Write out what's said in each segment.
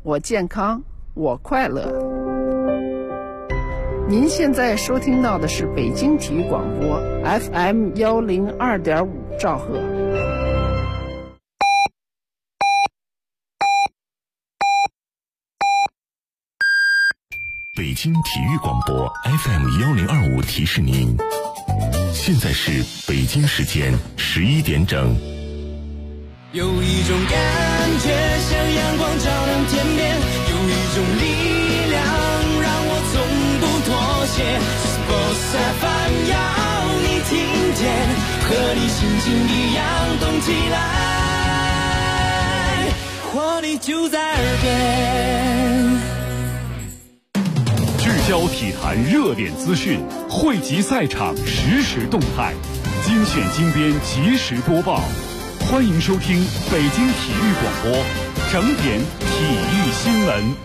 我健康，我快乐。您现在收听到的是北京体育广播 FM 102.5兆赫。 北京体育广播 FM 1025提示您，现在是北京时间11点整。 有一种感觉像阳光照亮天边，有一种力量让我从不妥协。Sports FM 要你听见，和你心情一样动起来，活力就在耳边。 聚焦体坛热点资讯，汇集赛场实时动态，精选精编及时播报。欢迎收听北京体育广播整点体育新闻。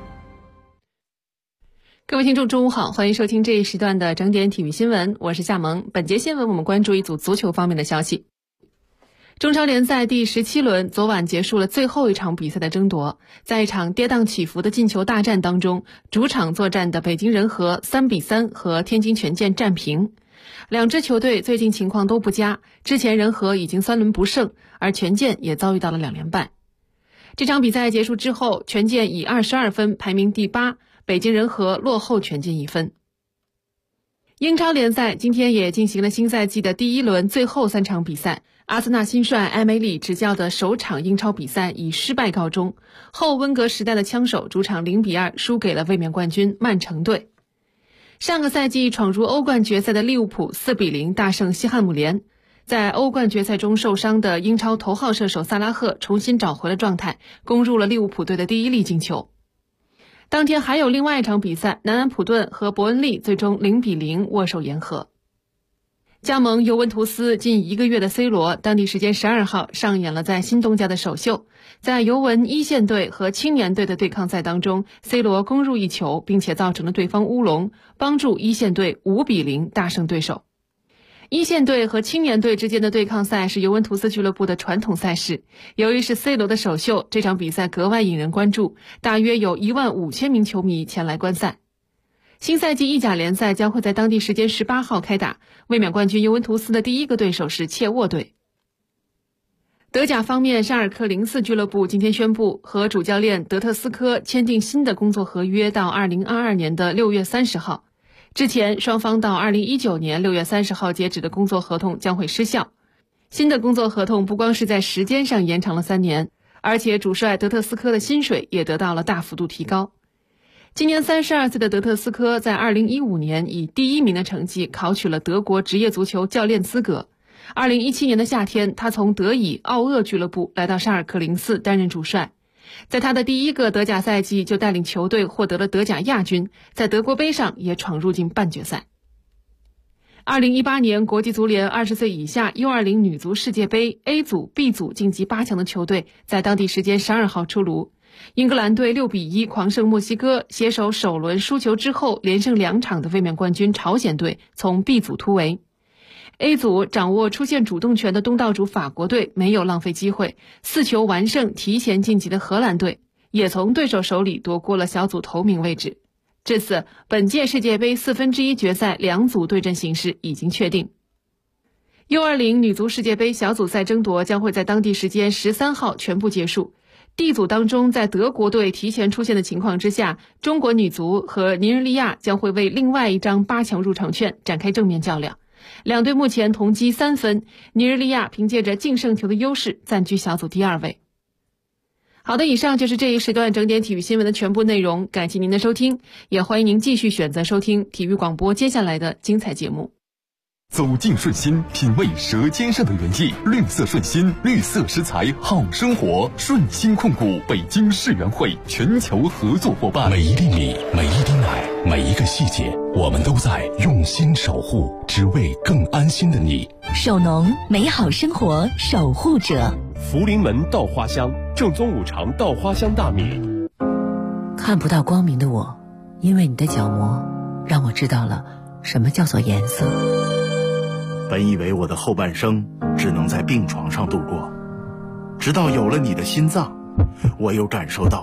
各位听众中午好，欢迎收听这一时段的整点体育新闻，我是夏萌。本节新闻我们关注一组足球方面的消息。中超联赛第17轮昨晚结束了最后一场比赛的争夺，在一场跌宕起伏的进球大战当中，主场作战的北京人和3-3和天津权健战平。两支球队最近情况都不佳，之前人和已经3轮不胜，而权健也遭遇到了2连败。这场比赛结束之后，权健以22分排名第8，北京人和落后权健1分。英超联赛今天也进行了新赛季的第1轮最后3场比赛，阿森纳新帅埃梅里执教的首场英超比赛以失败告终，后温格时代的枪手主场0-2输给了卫冕冠军曼城队。上个赛季闯入欧冠决赛的利物浦4-0大胜西汉姆联，在欧冠决赛中受伤的英超头号射手萨拉赫重新找回了状态，攻入了利物浦队的第1粒进球。当天还有另外一场比赛，南安普顿和伯恩利最终0-0握手言和。加盟尤文图斯近1个月的 C 罗，当地时间12号上演了在新东家的首秀。在尤文一线队和青年队的对抗赛当中， C 罗攻入1球，并且造成了对方乌龙，帮助一线队5-0大胜对手。一线队和青年队之间的对抗赛是尤文图斯俱乐部的传统赛事，由于是 C 罗的首秀，这场比赛格外引人关注，大约有15000名球迷前来观赛。新赛季意甲联赛将会在当地时间18号开打，卫冕冠军尤文图斯的第一个对手是切沃队。德甲方面，沙尔克04俱乐部今天宣布和主教练德特斯科签订新的工作合约到2022年的6月30号。之前双方到2019年6月30号截止的工作合同将会失效。新的工作合同不光是在时间上延长了3年，而且主帅德特斯科的薪水也得到了大幅度提高。今年32岁的德特斯科在2015年以第1名的成绩考取了德国职业足球教练资格。2017年的夏天，他从德乙奥厄俱乐部来到沙尔克04担任主帅。在他的第1个德甲赛季就带领球队获得了德甲亚军，在德国杯上也闯入进半决赛。2018年国际足联20岁以下 U20 女足世界杯 A 组 B 组晋级8强的球队在当地时间12号出炉。英格兰队6-1狂胜墨西哥，携手首轮输球之后连胜2场的卫冕冠军朝鲜队从 B 组突围。A 组掌握出线主动权的东道主法国队没有浪费机会，4球完胜提前晋级的荷兰队，也从对手手里夺过了小组头名位置。至此，本届世界杯1/4决赛2组对阵形势已经确定。U20 女足世界杯小组赛争夺将会在当地时间13号全部结束。D 组当中，在德国队提前出现的情况之下，中国女足和尼日利亚将会为另外一张8强入场券展开正面较量。两队目前同积3分，尼日利亚凭借着净胜球的优势暂居小组第2位。好的，以上就是这一时段整点体育新闻的全部内容，感谢您的收听，也欢迎您继续选择收听体育广播接下来的精彩节目。 走进顺心，品味舌尖上的原意，绿色顺心，绿色食材好生活。顺心控股北京世园会全球合作伙伴。每一粒米，每一滴奶，每一个细节，我们都在用心守护，只为更安心的你。 守农，美好生活守护者。 福临门稻花香，正宗5常稻花香大米。 看不到光明的我，因为你的角膜让我知道了什么叫做颜色。 本以为我的后半生只能在病床上度过，直到有了你的心脏，我又感受到了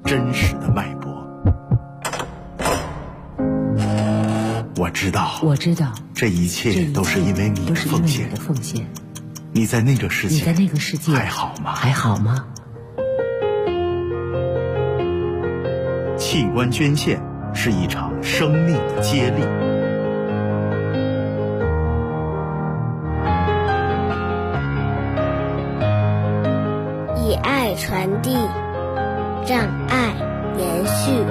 真实的脉搏。我知道，这一切都是因为你的奉献。你在那个世界还好吗？器官捐献是一场生命的接力。 以爱传递，让爱延续。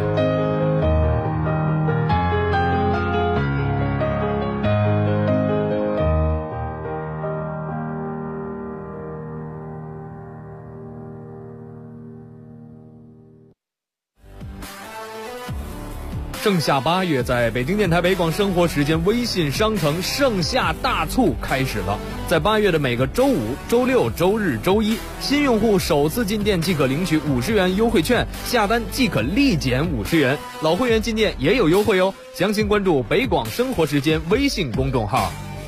盛夏8月，在北京电台北广生活时间微信商城盛夏大促开始了。在8月的每个周五、周六、周日、周一，新用户首次进店即可领取50元优惠券，下单即可立减50元。老会员进店也有优惠哦，详情关注北广生活时间微信公众号。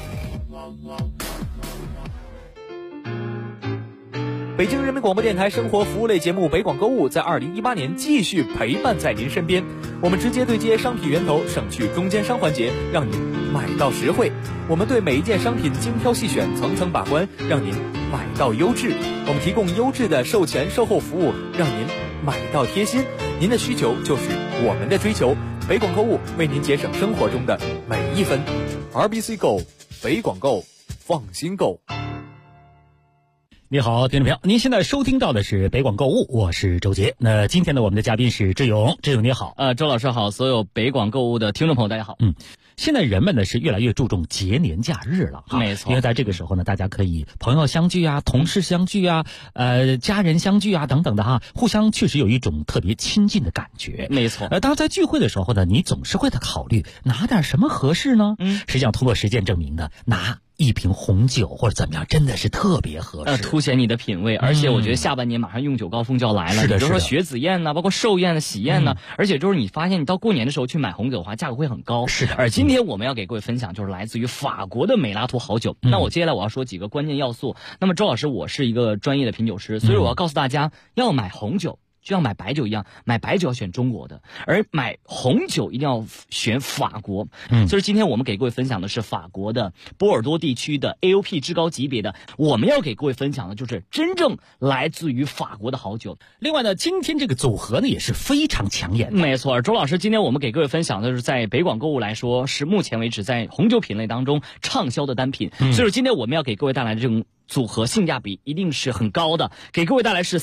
北京人民广播电台生活服务类节目北广购物在2018年继续陪伴在您身边，我们直接对接商品源头，省去中间商环节，让您买到实惠。我们对每一件商品精挑细选，层层把关，让您买到优质。我们提供优质的售前售后服务，让您买到贴心。您的需求就是我们的追求，北广购物为您节省生活中的每一分。RBC Go， 北广购，放心购。 你好，听众朋友，您现在收听到的是北广购物，我是周杰。那今天呢，我们的嘉宾是志勇，志勇你好。 周老师好，所有北广购物的听众朋友大家好。 现在人们呢是越来越注重节年假日了哈， 没错。 因为在这个时候呢，大家可以朋友相聚啊，同事相聚啊，家人相聚啊等等的哈，互相确实有一种特别亲近的感觉。 没错。 当然在聚会的时候呢，你总是会在考虑拿点什么合适呢？实际上通过实践证明呢，拿一瓶红酒或者怎么样，真的是特别合适， 凸显你的品味。而且我觉得下半年马上用酒高峰就要来了， 是的， 比如说雪子宴呐，包括寿宴、喜宴呐，而且就是你发现你到过年的时候去买红酒的话，价格会很高。 是的。 而今天我们要给各位分享就是来自于法国的美拉图好酒。那我接下来我要说几个关键要素。那么周老师，我是一个专业的品酒师，所以我要告诉大家，要买红酒就像买白酒一样，买白酒要选中国的，而买红酒一定要选法国。所以今天我们给各位分享的是法国的波尔多地区的 AOP 至高级别的，我们要给各位分享的就是真正来自于法国的好酒。 另外呢，今天这个组合呢也是非常抢眼的。 没错，周老师，今天我们给各位分享的是在北广购物来说，是目前为止在红酒品类当中畅销的单品。所以说今天我们要给各位带来的这种组合性价比一定是很高的，给各位带来是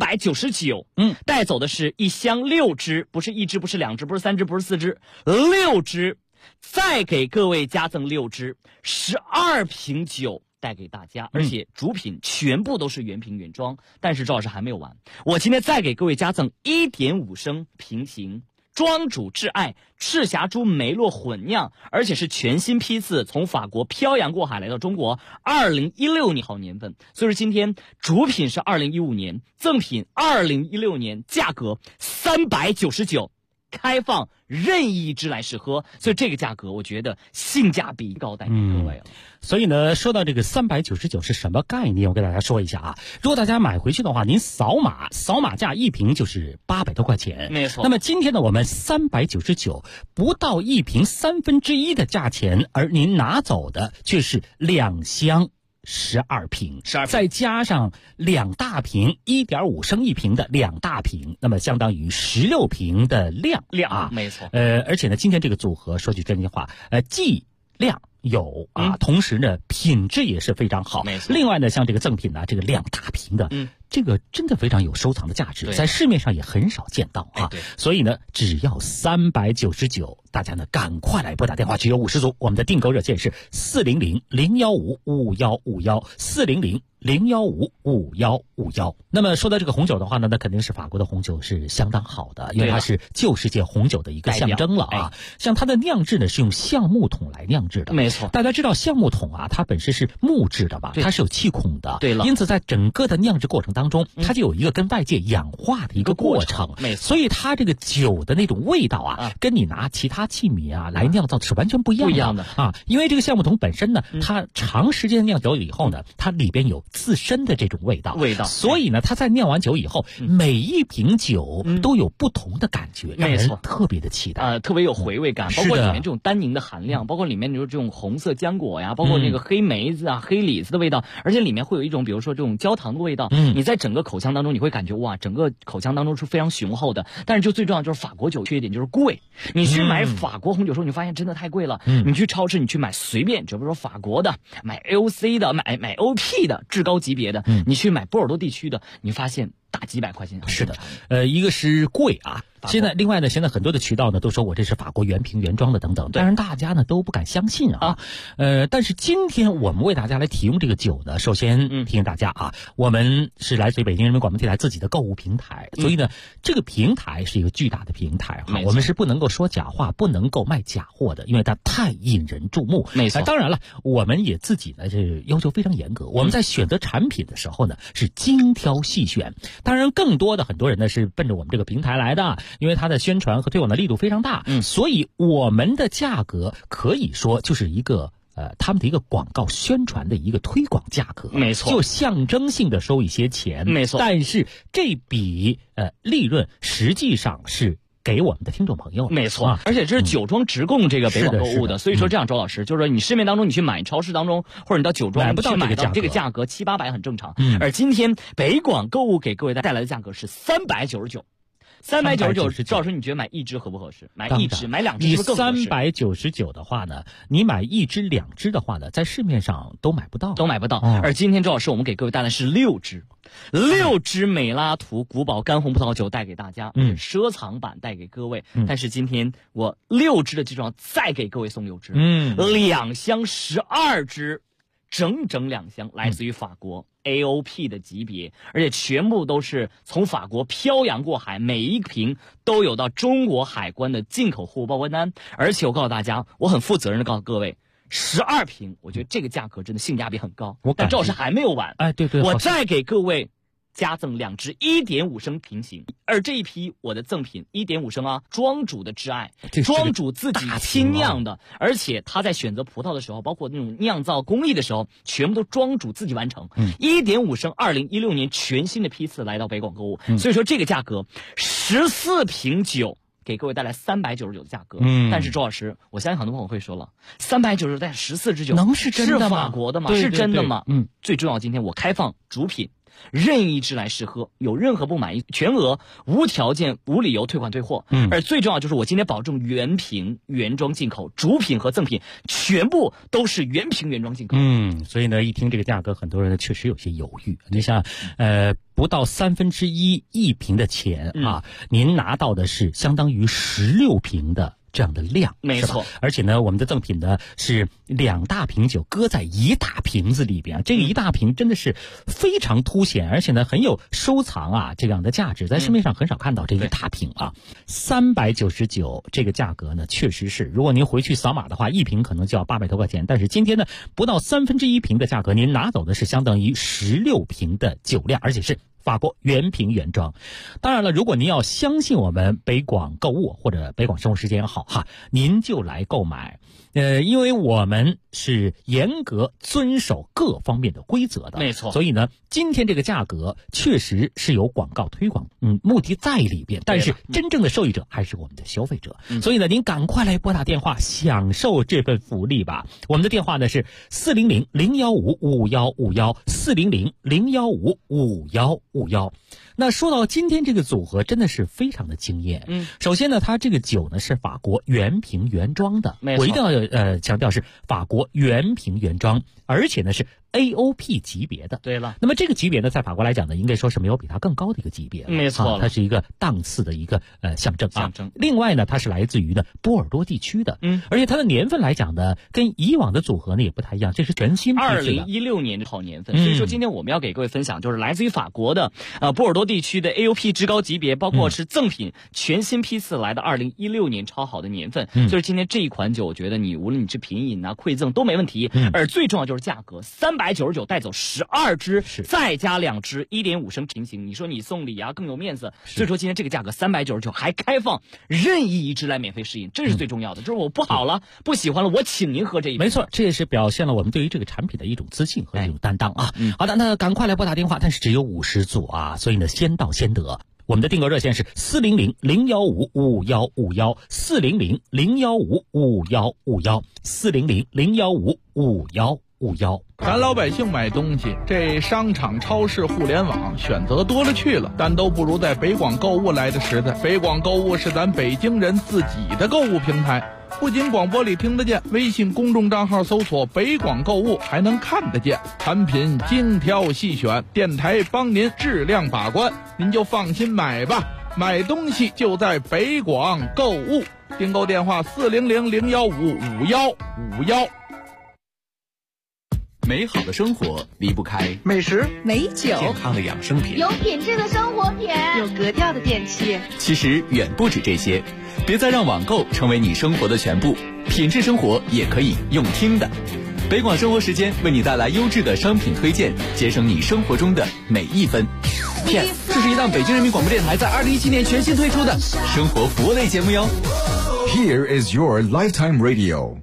399，带走的是一箱6支，不是1支，不是2支，不是3支，不是4支，6支，再给各位加赠6支，12瓶酒带给大家，而且主品全部都是原瓶原装。但是赵老师还没有完，我今天再给各位加赠1.5升平行庄主挚爱赤霞珠梅洛混酿，而且是全新批次，从法国漂洋过海来到中国，2016年好年份。所以说今天主品是2015年，赠品2016年，价格399，开放任意一支来试喝，所以这个价格我觉得性价比高，带给各位了。 所以呢，说到这个399是什么概念，我给大家说一下啊。如果大家买回去的话，您扫码价一瓶就是800多块钱， 没错。 那么今天呢，我们399不到一瓶1/3的价钱，而您拿走的却是2箱12瓶，再加上2大瓶1.5升一瓶的2大瓶，那么相当于16瓶的量啊， 没错。 而且呢，今天这个组合说句真心话，剂量有啊，同时呢品质也是非常好。 没错。 另外呢，像这个赠品呢，这个2大瓶的，这个真的非常有收藏的价值，在市面上也很少见到啊。所以呢，只要399，大家呢赶快来拨打电话，只有50组。我们的订购热线是400-015-5151，400-015-5151。那么说到这个红酒的话呢，那肯定是法国的红酒是相当好的，因为它是旧世界红酒的一个象征了啊。像它的酿制呢是用橡木桶来酿制的， 没错。 大家知道橡木桶啊，它本身是木质的吧，它是有气孔的， 对了。 因此在整个的酿制过程当当中，它就有一个跟外界氧化的一个过程，所以它这个酒的那种味道啊，跟你拿其他器皿啊来酿造的是完全不一样的啊。因为这个橡木桶本身呢，它长时间酿酒以后呢，它里边有自身的这种味道，所以呢，它在酿完酒以后，每一瓶酒都有不同的感觉，让人特别的期待， 特别有回味感，包括里面这种单宁的含量，包括里面就是这种红色浆果呀，包括那个黑梅子啊、黑李子的味道，而且里面会有一种比如说这种焦糖的味道，你在整个口腔当中你会感觉哇，整个口腔当中是非常雄厚的。但是就最重要就是法国酒缺点就是贵，你去买法国红酒的时候，你发现真的太贵了。你去超市你去买随便，比如说法国的，买 AOC 的，买 OP 的至高级别的，你去买波尔多地区的，你发现大几百块钱。 是的，一个是贵啊。另外呢，现在很多的渠道呢都说我这是法国原瓶原装的等等，当然大家呢都不敢相信啊。但是今天我们为大家来提供这个酒呢，首先提醒大家啊，我们是来自于北京人民广播电台自己的购物平台，所以呢，这个平台是一个巨大的平台啊，我们是不能够说假话，不能够卖假货的，因为它太引人注目。 没错， 当然了，我们也自己呢是要求非常严格，我们在选择产品的时候呢是精挑细选。当然，更多的很多人呢是奔着我们这个平台来的。因为它的宣传和推广的力度非常大，所以我们的价格可以说就是一个他们的一个广告宣传的一个推广价格， 没错， 就象征性的收一些钱， 没错。 但是这笔利润实际上是给我们的听众朋友， 没错，而且这是酒庄直供这个北广购物的，所以说这样，周老师就是说，你市面当中你去买，超市当中或者你到酒庄买不到这个价格700-800很正常，而今天北广购物给各位带来的价格是399。399，赵老师，你觉得买一支合不合适？买一支，买两支是不是更合适 ？399的话呢，你买一支、两支的话呢，在市面上都买不到， 而今天周老师，我们给各位带来是6支美拉图古堡干红葡萄酒带给大家，奢藏版带给各位。但是今天我6支的基础上再给各位送6支，2箱12支，整2箱来自于法国。AOP 的级别，而且全部都是从法国漂洋过海，每一瓶都有到中国海关的进口货物报关单。而且我告诉大家，我很负责任的告诉各位，12瓶，我觉得这个价格真的性价比很高。但赵老师还没有完， 对， 我再给各位加赠2支1.5升瓶型，而这一批我的赠品1.5升啊，庄主的挚爱，庄主自己亲酿的，而且他在选择葡萄的时候，包括那种酿造工艺的时候，全部都庄主自己完成。1.5升2016年全新的批次来到北广购物，所以说这个价格14瓶酒给各位带来399的价格。但是周老师，我相信很多朋友会说了，399带14支酒， 能是真的吗？ 是法国的吗？是真的吗？最重要，今天我开放主品。任意支来试喝，有任何不满意，全额无条件、无理由退款退货。而最重要就是我今天保证原瓶原装进口，主品和赠品全部都是原瓶原装进口。 所以呢，一听这个价格，很多人确实有些犹豫。你像，不到1/3一瓶的钱啊，您拿到的是相当于16瓶的这样的量， 没错。 而且呢，我们的赠品呢是2大瓶酒搁在1大瓶子里边，这个1大瓶真的是非常凸显，而且呢很有收藏啊这样的价值，在市面上很少看到这1大瓶啊。399这个价格呢，确实是，如果您回去扫码的话，一瓶可能就要800多块钱，但是今天呢，不到1/3瓶的价格，您拿走的是相当于16瓶的酒量，而且是法国原瓶原装。当然了，如果您要相信我们北广购物或者北广生活时间也好哈，您就来购买。因为我们是严格遵守各方面的规则的， 没错。 所以呢，今天这个价格确实是有广告推广，目的在里边，但是真正的受益者还是我们的消费者。所以呢，您赶快来拨打电话享受这份福利吧。我们的电话呢是400-015-5151，400-015-5151。那说到今天这个组合真的是非常的惊艳。首先呢，它这个酒呢是法国原瓶原装的，我一定要强调是法国原瓶原装，而且呢是 AOP 级别的。 对了， 那么这个级别呢，在法国来讲呢，应该说是没有比它更高的一个级别了。 没错， 它是一个档次的一个象征。另外呢，它是来自于呢波尔多地区的，而且它的年份来讲呢，跟以往的组合呢也不太一样，这是全新批次的 2016年的好年份。所以说今天我们要给各位分享，就是来自于法国的波尔多地区的 AOP 至高级别，包括是赠品，全新批次来的2016年超好的年份。所以今天这一款酒，我觉得你无论你是品饮啊、馈赠都没问题。而最重要就是价格，399带走12支，再加2支1.5升平行。你说你送礼啊更有面子。所以说今天这个价格399还开放任意一支来免费试饮，这是最重要的。就是我不好了，不喜欢了，我请您喝这一杯。 没错，这也是表现了我们对于这个产品的一种自信和一种担当啊。好的，那赶快来拨打电话，但是只有50组啊，所以呢先到先得。我们的订购热线是400-015-5151，400-015-5151，400-015-5151。 咱老百姓买东西，这商场、超市、互联网选择多了去了，但都不如在北广购物来的实在。北广购物是咱北京人自己的购物平台，不仅广播里听得见，微信公众账号搜索北广购物还能看得见，产品精挑细选，电台帮您质量把关，您就放心买吧。买东西就在北广购物，订购电话400-015-5151。 美好的生活离不开美食、 美酒、 健康的养生品、 有品质的生活品、有格调的电器。 其实远不止这些，别再让网购成为你生活的全部，品质生活也可以用听的。北广生活时间为你带来优质的商品推荐，节省你生活中的每一分。这是一档北京人民广播电台在2017年全新推出的生活服务类节目哟。 Here is your lifetime radio。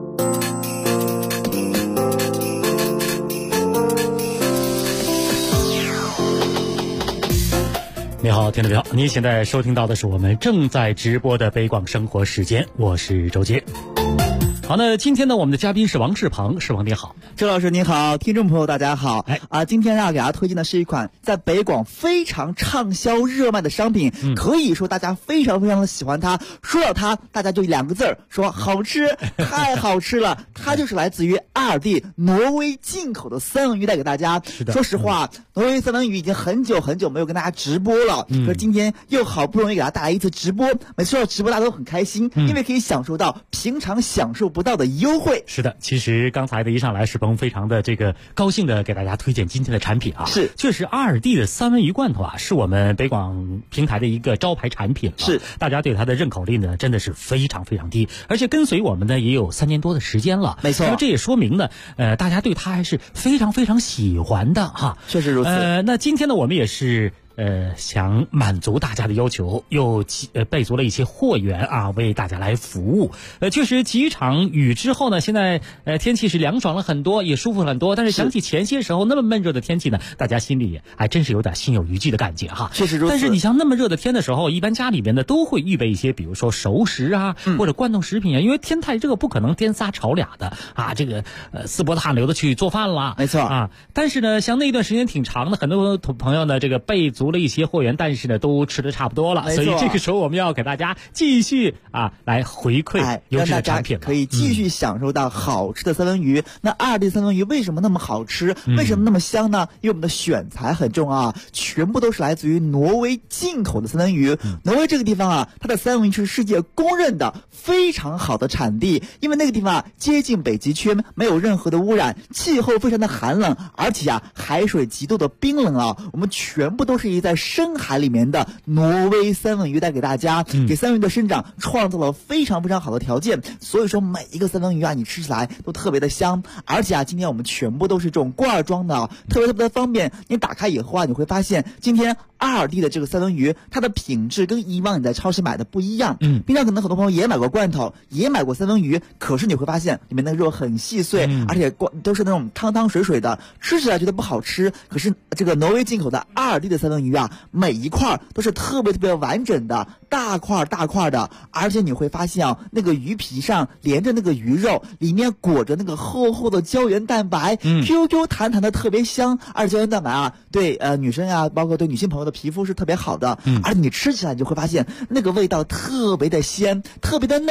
你好，听众朋友，您现在收听到的是我们正在直播的北广生活时间，我是周杰。好，那今天呢，我们的嘉宾是王世鹏，世鹏你好。 周老师你好，听众朋友大家好。今天给大家推荐的是一款在北广非常畅销热卖的商品，可以说大家非常非常的喜欢它。说到它，大家就2个字儿，说好吃，太好吃了。它就是来自于2D 挪威进口的三文鱼带给大家。说实话，挪威三文鱼已经很久很久没有跟大家直播了，可是今天又好不容易给大家带来一次直播。每次要直播大家都很开心，因为可以享受到平常享受不到的优惠。 是的，其实刚才的一上来，世鹏非常的这个高兴的给大家推荐今天的产品啊。 是， 确实2D 的三文鱼罐头啊，是我们北广平台的一个招牌产品了。 是， 大家对它的认可率呢真的是非常非常低，而且跟随我们呢也有3年多的时间了。 没错， 那么这也说明呢，大家对它还是非常非常喜欢的哈。 确实如此。 那今天呢，我们也是想满足大家的要求，又备足了一些货源啊，为大家来服务。确实几场雨之后呢，现在天气是凉爽了很多，也舒服很多。但是想起前些时候那么闷热的天气呢，大家心里也还真是有点心有余悸的感觉哈。 确实如此。 但是你像那么热的天的时候，一般家里边呢都会预备一些，比如说熟食啊，或者罐头食品啊，因为天太热，不可能颠仨炒俩的啊，这个四波汗流的去做饭啦。 没错啊。但是呢，像那一段时间挺长的，很多朋友呢这个备足了一些货源，但是呢都吃的差不多了，所以这个时候我们要给大家继续来回馈优质的产品， 可以继续享受到好吃的三文鱼。那2D 三文鱼为什么那么好吃？为什么那么香呢？因为我们的选材很重啊，全部都是来自于挪威进口的三文鱼。挪威这个地方啊，它的三文鱼是世界公认的非常好的产地，因为那个地方接近北极圈，没有任何的污染，气候非常的寒冷，而且海水极度的冰冷啊。我们全部都是在深海里面的挪威三文鱼带给大家，给三文鱼的生长创造了非常非常好的条件。所以说每一个三文鱼啊，你吃起来都特别的香，而且今天我们全部都是这种罐装的，特别特别的方便。你打开以后啊，你会发现今天2D 的这个三文鱼，它的品质跟以往你在超市买的不一样。平常可能很多朋友也买过罐头，也买过三文鱼，可是你会发现里面的肉很细碎，而且都是那种汤汤水水的，吃起来觉得不好吃。可是这个挪威进口的2D 的三文鱼啊，每一块都是特别特别完整的，大块大块的，而且你会发现那个鱼皮上连着那个鱼肉，里面裹着那个厚厚的胶原蛋白，QQ 弹弹的特别香。而且胶原蛋白对女生啊，包括对女性朋友的皮肤是特别好的，而你吃起来你就会发现那个味道特别的鲜，特别的嫩，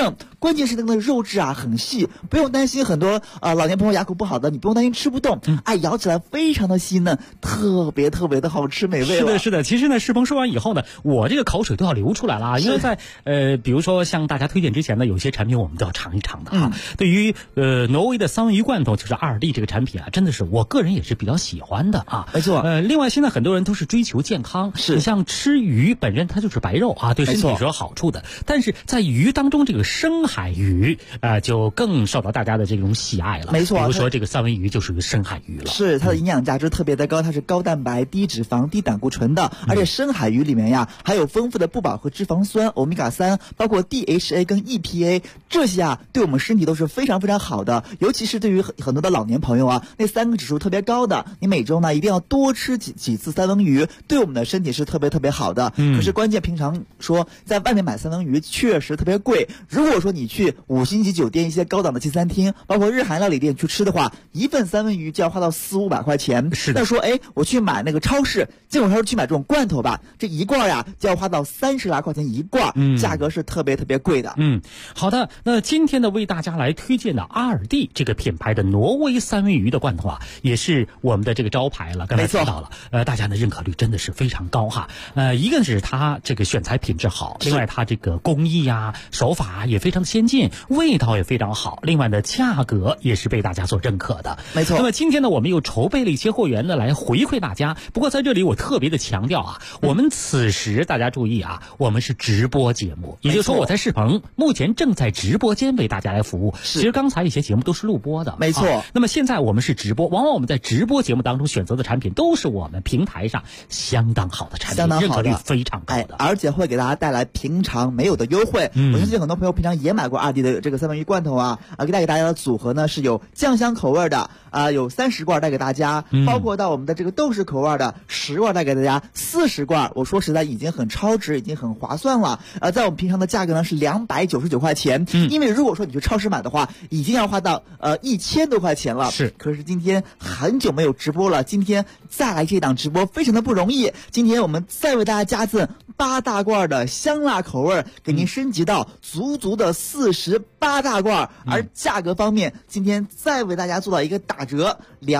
关键是那个肉质啊很细，不用担心很多老年朋友牙口不好的，你不用担心吃不动，咬起来非常的细嫩，特别特别的好吃美味。 是的，是的。其实呢，世鹏说完以后呢，我这个口水都要流出来了啊，因为在比如说向大家推荐之前呢，有些产品我们都要尝一尝的啊。对于挪威的三文鱼罐头，就是2D这个产品啊，真的是我个人也是比较喜欢的啊。 没错。 另外现在很多人都是追求健康，你像吃鱼本身它就是白肉啊，对身体是有好处的。但是在鱼当中，这个深海鱼就更受到大家的这种喜爱了。 没错。 比如说这个三文鱼就属于深海鱼了。 是，它的营养价值特别的高，它是高蛋白、低脂肪、低胆固醇的，而且深海鱼里面呀还有丰富的不饱和脂肪酸欧米伽3，包括 DHA 跟 EPA， 这些啊对我们身体都是非常非常好的，尤其是对于很多的老年朋友啊，那3个指数特别高的，你每周呢一定要多吃几次三文鱼，对我们的身体是特别特别好的。可是关键平常说在外面买三文鱼确实特别贵，如果说你去5星级酒店一些高档的西餐厅，包括日韩料理店去吃的话，一份三文鱼就要花到400-500块钱。那说我去买那个超市，进口超市去买这种罐头吧，这一罐呀就要花到30来块钱一罐，价格是特别特别贵的。 好的，那今天呢为大家来推荐的2D这个品牌的挪威三文鱼的罐头啊，也是我们的这个招牌了。刚才提到了，大家的认可率真的是非常高哈。一个是它这个选材品质好，另外它这个工艺啊手法也非常先进，味道也非常好，另外呢价格也是被大家所认可的。 没错。 那么今天呢我们又筹备了一些货源呢来回馈大家，不过在这里我特别的强调啊，我们此时大家注意啊，我们是直播节目，也就是说我在世鹏目前正在直播间为大家来服务。其实刚才一些节目都是录播的， 没错。 那么现在我们是直播，往往我们在直播节目当中选择的产品都是我们平台上相当好的产品，认可率非常高的， 而且会给大家带来平常没有的优惠。我相信很多朋友平常也买过2D的这个三文鱼罐头啊，带给大家的组合呢是有酱香口味的有30罐带给大家，包括到我们的这个豆豉口味的10罐带给大家，40罐我说实在已经很超值，已经很划算了。在我们平常的价格呢是299块钱，因为如果说你去超市买的话，已经要花到1000多块钱了。可是今天很久没有直播了，今天再来这档直播非常的不容易。今天我们再为大家加赠8大罐的香辣口味，给您升级到足的48大罐，而价格方面，今天再为大家做到一个打折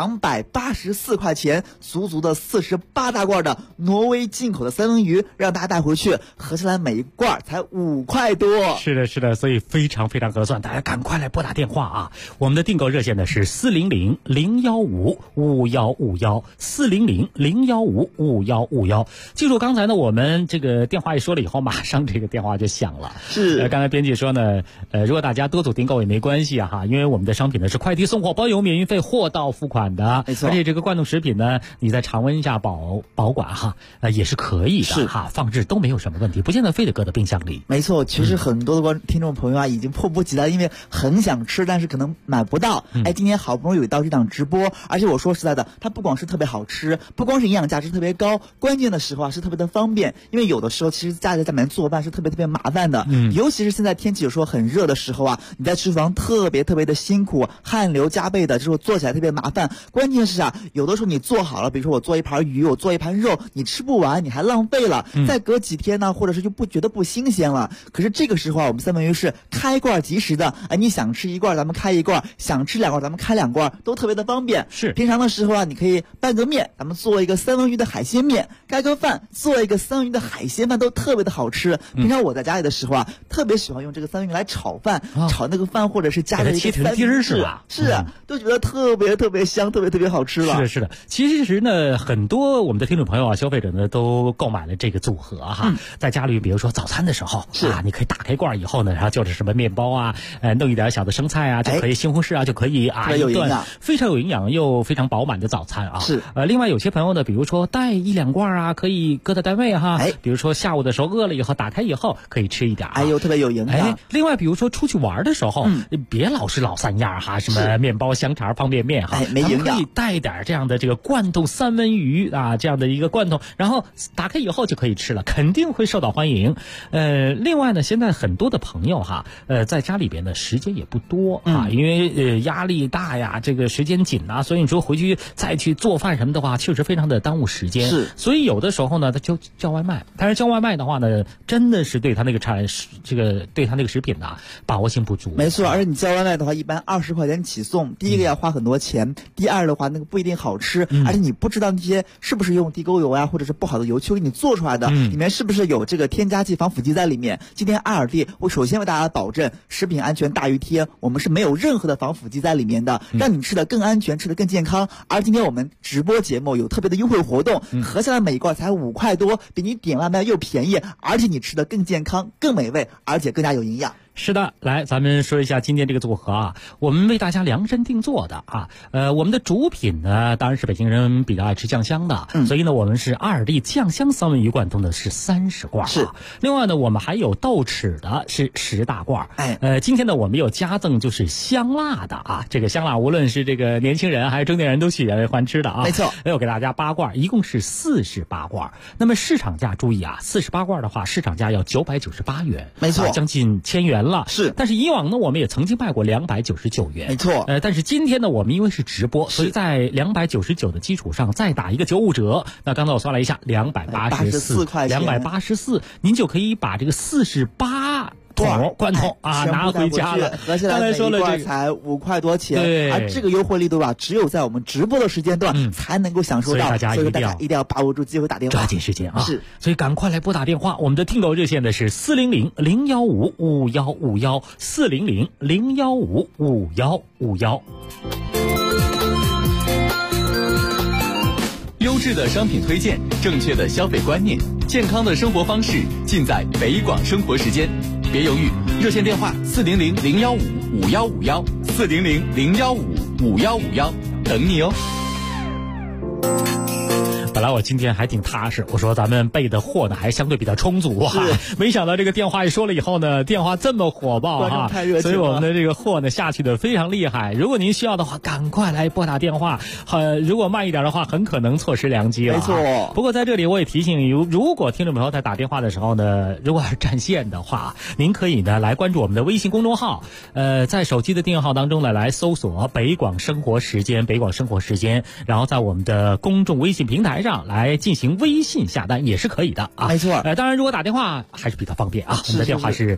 ，284块钱，足的48大罐的挪威进口的三文鱼，让大家带回去，合起来每一罐才5块多。 是的，是的，所以非常非常合算，大家赶快来拨打电话啊！我们的订购热线呢是400-015-5151，400-015-5151。记住刚才呢，我们这个电话一说了以后，马上这个电话就响了。 是， 刚才编辑说呢，如果大家多组订购也没关系啊哈，因为我们的商品呢是快递送货包邮免运费，货到付款的。 没错。 而且这个罐头食品呢，你在常温下保管哈，也是可以的哈，放置都没有什么问题，不见得非得搁到冰箱里。 没错，其实很多的听众朋友啊，已经迫不及待，因为很想吃，但是可能买不到。今天好不容易有到这档直播，而且我说实在的，它不光是特别好吃，不光是营养价值特别高，关键的时候啊是特别的方便。因为有的时候其实家里在里面做饭是特别特别麻烦的，尤其是现在天气有时候很热的时候啊，你在厨房特别特别的辛苦，汗流浃背的，之后做起来特别麻烦。关键是啊，有的时候你做好了，比如说我做一盘鱼，我做一盘肉，你吃不完，你还浪费了，再隔几天呢，或者是就不觉得不新鲜了。可是这个时候啊，我们三文鱼是开罐即食的，你想吃一罐咱们开一罐，想吃2罐咱们开2罐，都特别的方便。 是， 平常的时候啊，你可以拌个面，咱们做一个三文鱼的海鲜面，盖个饭，做一个三文鱼的海鲜饭，都特别的好吃。平常我在家里的时候啊，特别喜欢用这个三文鱼来炒饭，炒那个饭，或者是加一个三文鱼是吧？ 是啊，都觉得特别特别香，特别特别好吃了。 是的，是的。其实呢，很多我们的听众朋友啊，消费者呢都购买了这个组合哈，在家里比如说早餐的时候你可以打开罐以后呢，然后就是什么面包啊，弄一点小的生菜啊，就可以西红柿啊，就可以一顿非常有营养又非常饱满的早餐啊。 是。 另外有些朋友呢，比如说带1-2罐啊，可以搁在单位哈，比如说下午的时候饿了以后，打开以后可以吃一点， 特别有营养。 另外比如说出去玩的时候，别老是老三样哈，什么面包、香肠、方便面哈， 没营养， 可以带点这样的这个罐头三文鱼啊，这样的一个罐头，然后打开以后就可以吃了，肯定会受到欢迎。另外呢，现在很多的朋友哈，在家里边的时间也不多啊，因为压力大呀，这个时间紧啊，所以你说回去再去做饭什么的话，确实非常的耽误时间。所以有的时候呢，他就叫外卖，但是叫外卖的话呢，真的是对他那个这个对它那个食品呢把握性不足。 没错，而且你叫外卖的话，一般20块钱起送，第一个要花很多钱，第二的话那个不一定好吃，而且你不知道那些是不是用地沟油啊，或者是不好的油漆给你做出来的，里面是不是有这个添加剂、防腐剂在里面。今天阿尔蒂，我首先为大家保证食品安全大于天，我们是没有任何的防腐剂在里面的，让你吃的更安全，吃的更健康。而今天我们直播节目有特别的优惠活动，合下来每一罐才5块多，比你点外卖又便宜，而且你吃的更健康、更美味，而且更加有营养。 是的，来，咱们说一下今天这个组合啊，我们为大家量身定做的啊。我们的主品呢，当然是北京人比较爱吃酱香的，所以呢，我们是阿尔蒂酱香三文鱼罐头的是30罐，是。另外呢，我们还有豆豉的是10大罐。今天呢，我们有加赠就是香辣的啊，这个香辣无论是这个年轻人还是中年人都喜欢吃的啊。 没错， 有给大家8罐，一共是48罐。那么市场价注意啊，48罐的话，市场价要998元， 没错， 将近1000元。 是， 但是以往呢，我们也曾经卖过299元， 没错。 但是今天呢，我们因为是直播，所以在299的基础上再打一个95折。那刚才我算了一下，284 块钱 ，284，您就可以把这个48桶罐头啊拿回家了。 合起来每一罐才5块多钱，对。而这个优惠力度啊，只有在我们直播的时间段才能够享受到，所以大家一定要把握住机会打电话， 抓紧时间啊！ 是， 所以赶快来拨打电话。我们的听友热线的是400-015-5151，400-015-5151。 优质的商品推荐，正确的消费观念，健康的生活方式，尽在北广生活时间。别犹豫，热线电话400-015-5151，400-015-5151，等你哦。 本来我今天还挺踏实，我说咱们备的货呢还相对比较充足啊，没想到这个电话一说了以后呢，电话这么火爆啊，所以我们的这个货呢下去的非常厉害。如果您需要的话，赶快来拨打电话，如果慢一点的话，很可能错失良机了。 没错。 不过在这里我也提醒，如果听众朋友在打电话的时候呢，如果是占线的话，您可以呢来关注我们的微信公众号，在手机的订阅号当中呢来搜索北广生活时间，北广生活时间，然后在我们的公众微信平台上来进行微信下单也是可以的啊， 没错。 当然如果打电话还是比较方便啊，我们的电话是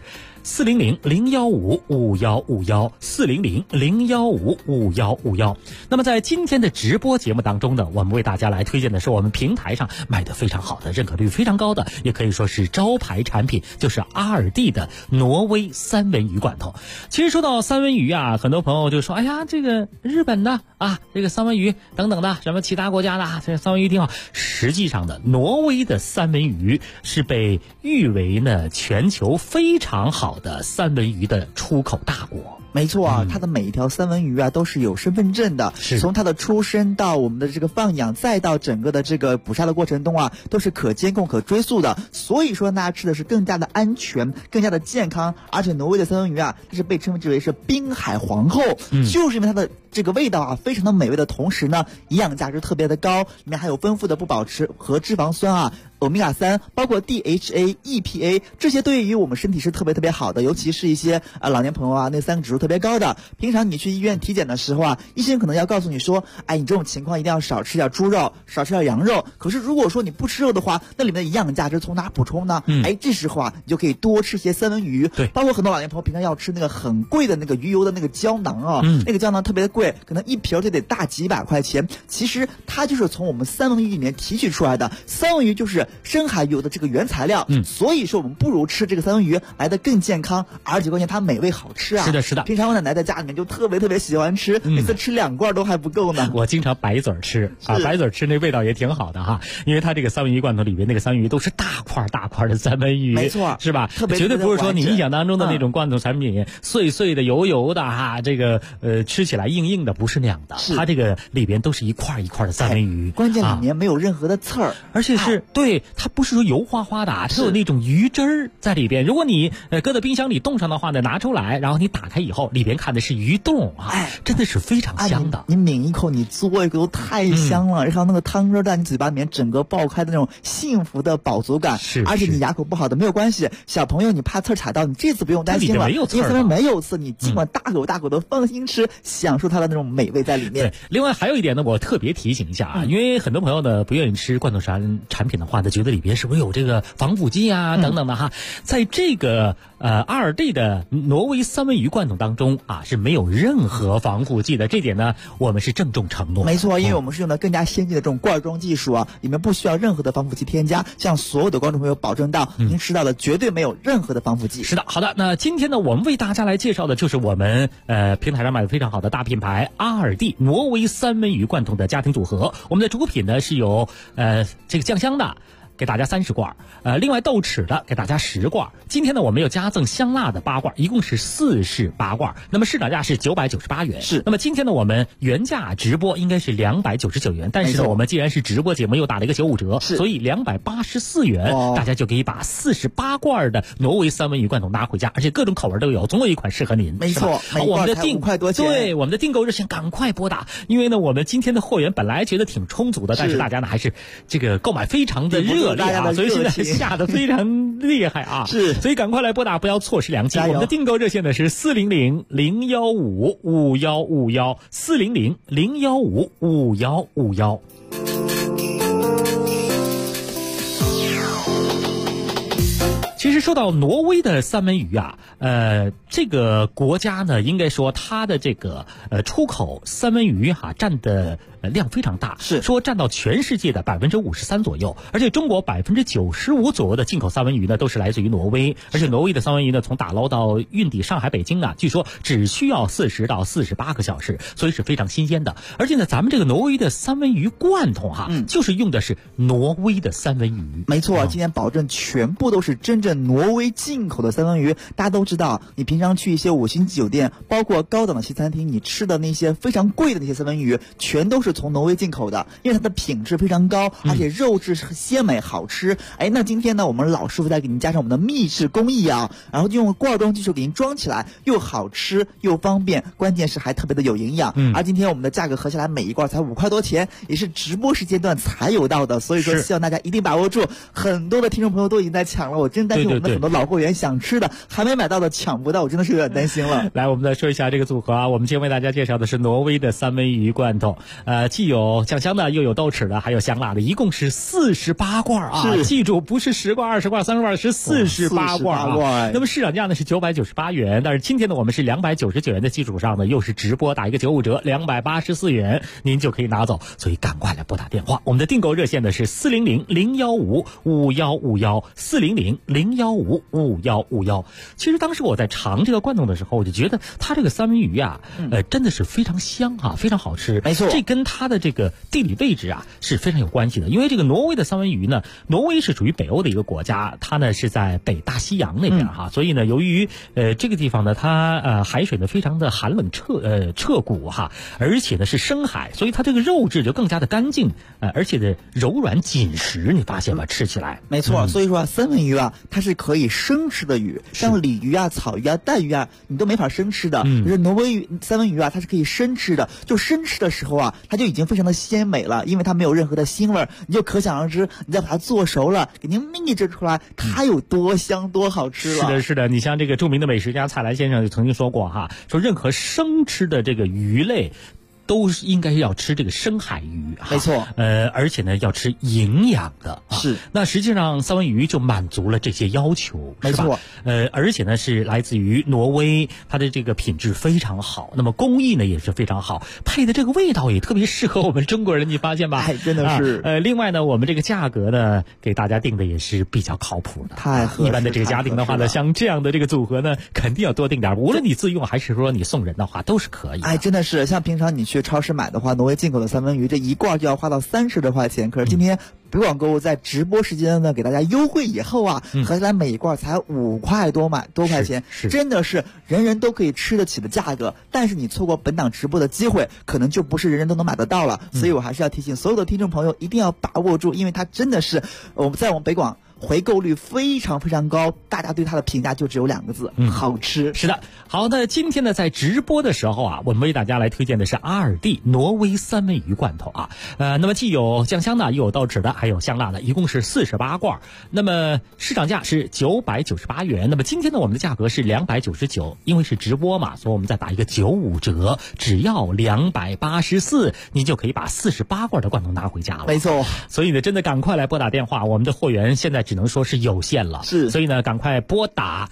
400-015-5151，400-015-5151。那么在今天的直播节目当中呢，我们为大家来推荐的是我们平台上卖的非常好的、认可率非常高的，也可以说是招牌产品，就是阿尔蒂的挪威三文鱼罐头。其实说到三文鱼啊，很多朋友就说，哎呀，这个日本的啊，这个三文鱼等等的，什么其他国家的这个三文鱼挺好。实际上呢，挪威的三文鱼是被誉为呢全球非常好的三文鱼的出口大国。 没错啊，它的每一条三文鱼啊都是有身份证的，从它的出生到我们的这个放养，再到整个的这个捕杀的过程中啊，都是可监控、可追溯的。所以说大家吃的是更加的安全、更加的健康。而且挪威的三文鱼啊，它是被称之为是滨海皇后，就是因为它的这个味道啊非常的美味的同时呢，营养价值特别的高，里面还有丰富的不饱和脂肪酸啊。欧米伽3，包括 DHA、EPA， 这些对于我们身体是特别好的，尤其是一些老年朋友啊，那3个指数特别高的。平常你去医院体检的时候啊，医生可能要告诉你说，哎，你这种情况一定要少吃点猪肉，少吃点羊肉。可是如果说你不吃肉的话，那里面的营养价值从哪补充呢？这时候啊，你就可以多吃些三文鱼。 对， 包括很多老年朋友平常要吃那个很贵的那个鱼油的那个胶囊啊，那个胶囊特别的贵，可能一瓶就得大几百块钱。其实它就是从我们三文鱼里面提取出来的，三文鱼就是深海鱼的这个原材料，所以说我们不如吃这个三文鱼来的更健康，而且关键它美味好吃啊。 是的，是的。 平常我奶奶在家里面就特别喜欢吃，每次吃2罐都还不够呢。 我经常白嘴吃啊，白嘴吃那味道也挺好的哈，因为它这个三文鱼罐头里面那个三文鱼都是大块的三文鱼， 没错， 是吧？绝对不是说你印象当中的那种罐头产品，碎碎的、油的哈，这个吃起来硬的，不是那样的。它这个里边都是一块的三文鱼， 关键里面没有任何的刺儿， 而且是对它不是说油花的，它有那种鱼汁儿在里边。如果你搁在冰箱里冻上的话呢，拿出来，然后你打开以后，里边看的是鱼冻啊，真的是非常香的。 你抿一口，你嘬一口都太香了，然后那个汤汁在你嘴巴里面整个爆开的那种幸福的饱足感。而且你牙口不好的没有关系，小朋友你怕刺儿卡到，你这次不用担心了，因为三文没有刺，你尽管大口的放心吃，享受它的那种美味在里面。 对，另外还有一点呢，我特别提醒一下啊，因为很多朋友呢不愿意吃罐头产品的话呢，觉得里边是不是有这个防腐剂啊等等的哈，在这个 2D 的挪威三文鱼罐头当中啊是没有任何防腐剂的，这点呢我们是郑重承诺。 没错，因为我们是用的更加先进的这种罐装技术啊，里面不需要任何的防腐剂添加，向所有的观众朋友保证到您吃到的绝对没有任何的防腐剂。 是的，好的，那今天呢我们为大家来介绍的就是我们平台上买的非常好的大品牌2D 挪威三文鱼罐头的家庭组合。我们的主品呢是有这个酱香的，给大家30罐，另外豆豉的给大家10罐。今天呢，我们又加赠香辣的8罐，一共是48罐。那么市场价是998元。 是。 那么今天呢，我们原价直播应该是299元，但是呢，我们既然是直播节目，又打了一个95折，所以284元，大家就可以把48罐的挪威三文鱼罐头拿回家，而且各种口味都有，总有一款适合您。 没错， 好，我们的 5块多钱。 对，我们的订购热线赶快拨打，因为呢，我们今天的货源本来觉得挺充足的，但是大家呢还是这个购买非常的热烈啊，所以现在下的非常厉害啊， 是， 所以赶快来拨打，不要错失良机。我们的订购热线呢是400-015-5151，400-015-5151。其实说到挪威的三文鱼啊，这个国家呢，应该说它的这个出口三文鱼占的量非常大， 是说占到全世界的53%左右，而且中国95%左右的进口三文鱼呢都是来自于挪威，而且挪威的三文鱼呢从打捞到运抵上海、北京啊，据说只需要40到48个小时，所以是非常新鲜的。而且呢，咱们这个挪威的三文鱼罐头就是用的是挪威的三文鱼。 没错，今天保证全部都是真正挪威进口的三文鱼。大家都知道，你平常去一些5星级酒店，包括高档的西餐厅，你吃的那些非常贵的那些三文鱼，全都是从挪威进口的，因为它的品质非常高，而且肉质鲜美好吃。那今天呢，我们老师傅再给您加上我们的秘制工艺啊，然后就用罐装技术给您装起来，又好吃又方便，关键是还特别的有营养。而今天我们的价格合下来每一罐才5块多钱，也是直播时间段才有到的，所以说希望大家一定把握住。很多的听众朋友都已经在抢了，我真担心我们的很多老会员想吃的还没买到的抢不到，我真的是有点担心了。 来，我们再说一下这个组合啊，我们今天为大家介绍的是挪威的三文鱼罐头，既有酱香的，又有豆豉的，还有香辣的，一共是48罐啊！记住，不是10罐、20罐、30罐，是48罐啊！那么市场价呢是998元，但是今天呢我们是299元的基础上呢，又是直播打一个95折，284元，您就可以拿走，所以赶快来拨打电话。我们的订购热线呢是400-015-5151，400-015-5151。其实当时我在尝这个罐头的时候，我就觉得它这个三文鱼啊，真的是非常香啊，非常好吃。 没错， 这跟它的这个地理位置啊是非常有关系的。因为这个挪威的三文鱼呢，挪威是属于北欧的一个国家，它呢是在北大西洋那边所以呢，由于这个地方呢，它海水呢非常的寒冷彻骨而且呢是深海，所以它这个肉质就更加的干净，而且的柔软紧实，你发现吗？吃起来没错。所以说三文鱼啊，它是可以生吃的鱼，像鲤鱼啊、草鱼啊、带鱼啊，你都没法生吃的。可是挪威鱼三文鱼啊，它是可以生吃的，就生吃的时候啊，它就已经非常的鲜美了，因为它没有任何的腥味，你就可想而知，你再把它做熟了，给您秘制出来，它有多香多好吃了。 是的，是的，你像这个著名的美食家蔡澜先生就曾经说过说任何生吃的这个鱼类都是应该要吃这个深海鱼， 没错， 而且呢要吃营养的， 是。 那实际上三文鱼就满足了这些要求， 没错， 而且呢是来自于挪威，它的这个品质非常好，那么工艺呢也是非常好，配的这个味道也特别适合我们中国人，你发现吧？ 真的是。 另外呢，我们这个价格呢给大家定的也是比较靠谱的， 太合适。 一般的这个家庭的话呢，像这样的这个组合呢，肯定要多定点，无论你自用还是说你送人的话，都是可以的。 真的是，像平常你去超市买的话，挪威进口的三文鱼这一罐就要花到30多块钱，可是今天北广购物在直播时间呢给大家优惠以后啊，合起来每一罐才5块多块钱，真的是人人都可以吃得起的价格。但是你错过本档直播的机会，可能就不是人人都能买得到了。所以我还是要提醒所有的听众朋友一定要把握住，因为它真的是我们北广回购率非常非常高，大家对它的评价就只有2个字，好吃。 是的，好的，今天呢在直播的时候啊，我们为大家来推荐的是2D挪威三文鱼罐头啊，那么既有酱香的，又有豆豉的，还有香辣的，一共是48罐，那么市场价是998元，那么今天呢我们的价格是299，因为是直播嘛，所以我们再打一个95折，只要284，您就可以把48罐的罐头拿回家了。 没错， 所以呢真的赶快来拨打电话，我们的货源现在只能说是有限了。 是， 所以呢，赶快拨打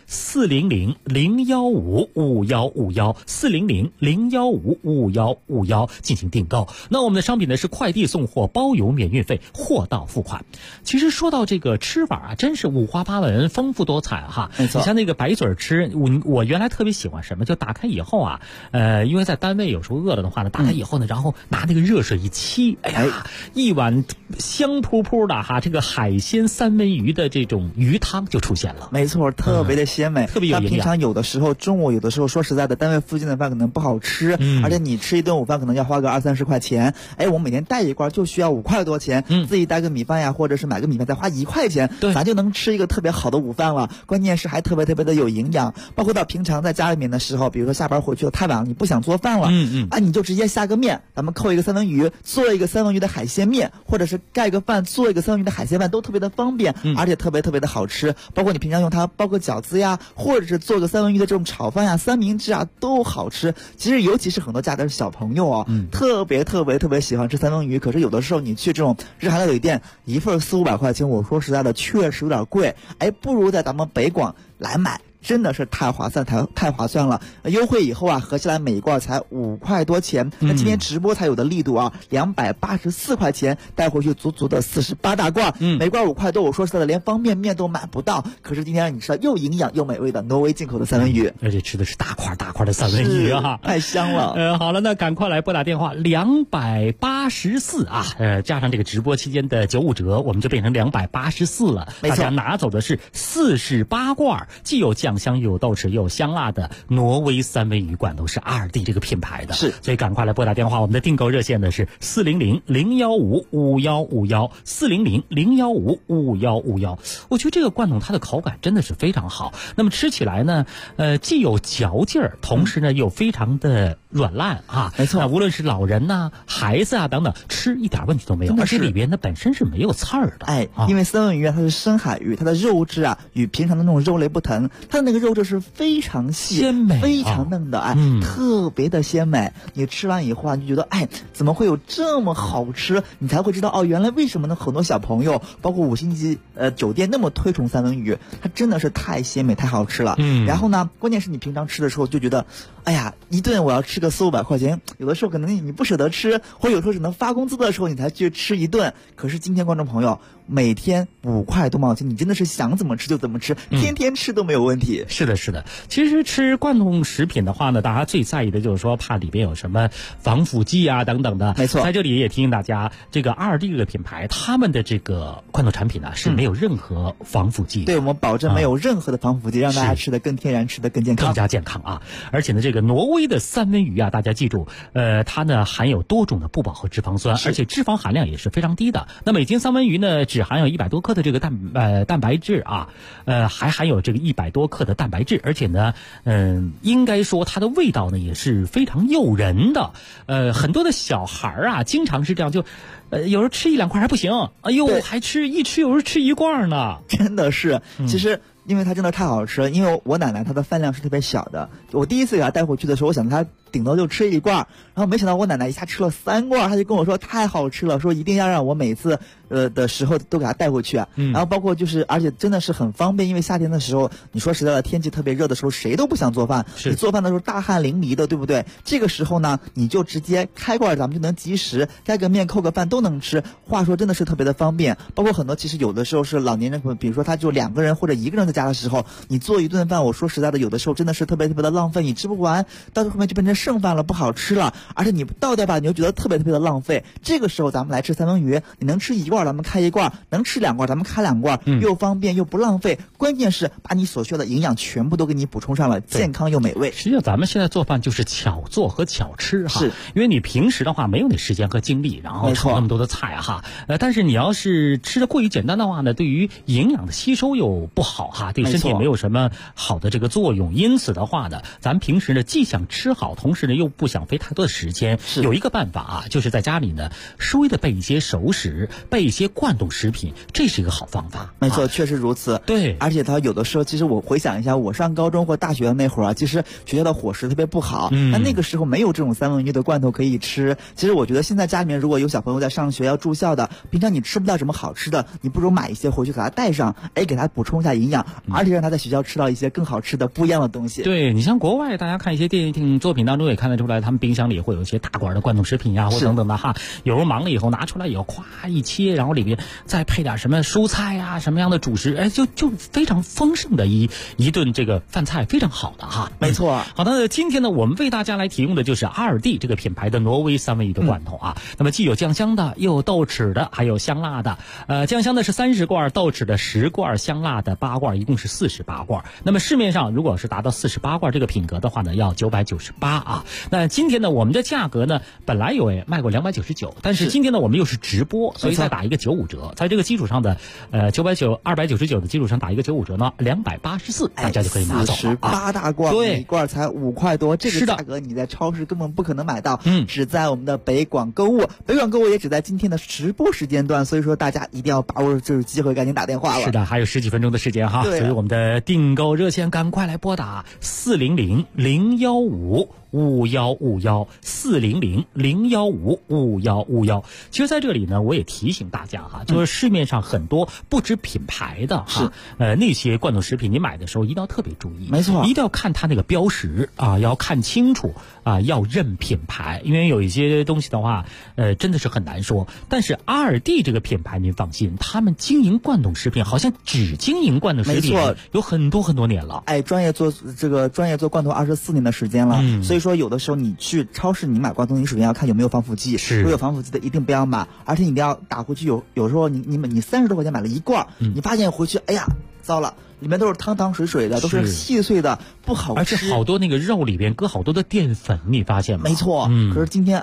400-015-5151，400-015-5151进行订购。那我们的商品呢是快递送货，包邮免运费，货到付款。其实说到这个吃法啊，真是五花八门，丰富多彩哈。 没错， 你像那个白嘴吃，我原来特别喜欢什么，就打开以后啊，因为在单位有时候饿了的话呢，打开以后呢，然后拿那个热水一沏，哎呀，一碗香扑扑的哈，这个海鲜三文鱼的这种鱼汤就出现了。 没错，特别的鲜美， 特别有营养。 平常有的时候中午，有的时候说实在的，单位附近的饭可能不好吃，而且你吃一顿午饭可能要花个20-30块钱。哎，我每天带一罐就需要5块多钱，自己带个米饭呀，或者是买个米饭再花1块钱，咱就能吃一个特别好的午饭了。关键是还特别的有营养。包括到平常在家里面的时候，比如说下班回去了太晚了，你不想做饭了，你就直接下个面，咱们扣一个三文鱼，做一个三文鱼的海鲜面，或者是盖个饭做一个三文鱼的海鲜饭，都特别的方便，而且特别的好吃。包括你平常用它包个饺子呀，或者是做个三文鱼的这种炒饭呀、三明治啊，都好吃。其实尤其是很多家的小朋友啊，特别喜欢吃三文鱼。可是有的时候你去这种日韩料理店，一份400-500块钱，我说实在的确实有点贵，哎，不如在咱们北广来买。真的是太划算了！优惠以后啊，合起来每一罐才5块多钱。那今天直播才有的力度啊，284块钱带回去足足的48大罐，每罐5块多。我说实在的，连方便面都买不到。可是今天让你吃到又营养又美味的挪威进口的三文鱼， 而且吃的是大块的三文鱼啊， 太香了。 好了，那赶快来拨打电话284啊，加上这个直播期间的95折，我们就变成284了。大家拿走的是48罐，既有酱香又有豆豉又有香辣的挪威三文鱼罐头，是2D 这个品牌的。 是， 所以赶快来拨打电话，我们的订购热线呢是400-015-5151，400-015-5151。我觉得这个罐头它的口感真的是非常好，那么吃起来呢，既有嚼劲儿，同时呢又非常的软烂啊。 没错， 无论是老人呐、孩子啊等等，吃一点问题都没有，而且里边呢本身是没有刺儿的。 哎，因为三文鱼啊，它是深海鱼，它的肉质啊与平常的那种肉类不同，它的那个肉质是非常细、 鲜美、 非常嫩的，哎，特别的鲜美。你吃完以后啊，你就觉得哎，怎么会有这么好吃？你才会知道哦，原来为什么呢？很多小朋友，包括5星级酒店那么推崇三文鱼，它真的是太鲜美、太好吃了。然后呢，关键是你平常吃的时候就觉得，哎呀，一顿我要吃个400-500块钱，有的时候可能你不舍得吃，或者有时候只能发工资的时候你才去吃一顿。可是今天观众朋友，每天5块多毛钱，你真的是想怎么吃就怎么吃，天天吃都没有问题。 是的。其实吃罐头食品的话呢，大家最在意的就是说怕里边有什么防腐剂啊等等的。 没错， 在这里也提醒大家，这个2D这个品牌，他们的这个罐头产品呢是没有任何防腐剂的。 对，我们保证没有任何的防腐剂，让大家吃得更天然，吃得更健康， 更加健康啊！而且呢，这个挪威的三文鱼啊，大家记住，它呢含有多种的不饱和脂肪酸，而且脂肪含量也是非常低的。那每斤三文鱼呢，只含有100多克的这个蛋白质啊，还含有这个100多克的蛋白质，而且呢，应该说它的味道呢也是非常诱人的。很多的小孩啊，经常是这样，就有时候吃1-2块还不行，哎呦，还一吃有时候吃1罐呢， 真的是。其实因为它真的太好吃了，因为我奶奶她的饭量是特别小的，我第一次给她带回去的时候，我想她顶多就吃1罐，然后没想到我奶奶一下吃了3罐，她就跟我说太好吃了，说一定要让我每次的时候都给她带回去。然后包括就是而且真的是很方便，因为夏天的时候，你说实在的，天气特别热的时候，谁都不想做饭，你做饭的时候大汗淋漓的，对不对？这个时候呢，你就直接开罐，咱们就能及时盖个面、扣个饭都能吃。话说真的是特别的方便，包括很多其实有的时候是老年人，比如说他就2个人或者1个人在家的时候，你做一顿饭，我说实在的，有的时候真的是特别的浪费，你吃不完，到后面就变成剩饭了，不好吃了，而且你倒掉吧，你就觉得特别的浪费。这个时候咱们来吃三文鱼，你能吃1罐咱们开1罐，能吃2罐咱们开2罐，又方便又不浪费，关键是把你所需要的营养全部都给你补充上了，健康又美味。 实际上咱们现在做饭就是巧做和巧吃哈，因为你平时的话没有那时间和精力，然后炒那么多的菜哈，但是你要是吃的过于简单的话呢，对于营养的吸收又不好哈，对身体没有什么好的这个作用。因此的话呢，咱平时呢既想吃好，同时呢又不想费太多的时间，有一个办法啊，就是在家里呢稍微的备一些熟食，备一些罐头食品，这是一个好方法。 没错，确实如此。 对， 而且它有的时候，其实我回想一下，我上高中或大学的那会儿啊，其实学校的伙食特别不好，那个时候没有这种三文鱼的罐头可以吃。其实我觉得现在家里面如果有小朋友在上学要住校的，平常你吃不到什么好吃的，你不如买一些回去给他带上，给他补充一下营养，而且让他在学校吃到一些更好吃的不一样的东西。 对，你像国外大家看一些电影作品当中也看得出来，他们冰箱里会有一些大罐的罐头食品呀，或等等的哈，有时候忙了以后拿出来以后咵一切，然后里边再配点什么蔬菜呀，什么样的主食，就非常丰盛的一顿这个饭菜，非常好的哈。 没错。 好的，今天呢我们为大家来提供的就是2D 这个品牌的挪威三文鱼的罐头啊。那么既有酱香的，又有豆豉的，还有香辣的。酱香的是30罐，豆豉的10罐，香辣的8罐，一共是48罐。那么市面上如果是达到48罐这个品格的话呢，要998啊。那今天呢我们的价格呢本来有卖过299，但是今天呢我们又是直播，所以再打一个95折，在这个基础上的299的基础上打一个95折呢，284大家就可以拿走了。 48大罐， 对， 一罐才5块多，这个价格你在超市根本不可能买到，只在我们的北广购物，北广购物也只在今天的直播时间段，所以说大家一定要把握这个机会，赶紧打电话了。 是的，还有10几分钟的时间哈，所以我们的订购热线赶快来拨打400-015-5151，400-015-5151。其实在这里呢，我也提醒大家哈，就是市面上很多不知品牌的哈，那些罐头食品，你买的时候一定要特别注意， 没错， 一定要看它那个标识啊，要看清楚啊，要认品牌，因为有一些东西的话，真的是很难说。但是2D这个品牌您放心，他们经营罐头食品，好像只经营罐头食品， 没错， 有很多很多年了。 专业做罐头24年的时间了，所以说有的时候你去超市你买罐头，你首先要看有没有防腐剂，如果有防腐剂的一定不要买，而且你一定要打回去。有时候你30多块钱买了一罐，你发现回去，哎呀，糟了。里面都是汤汤水水的，都是细碎的，不好吃。 而且好多那个肉里边搁好多的淀粉，你发现吗？ 没错。可是今天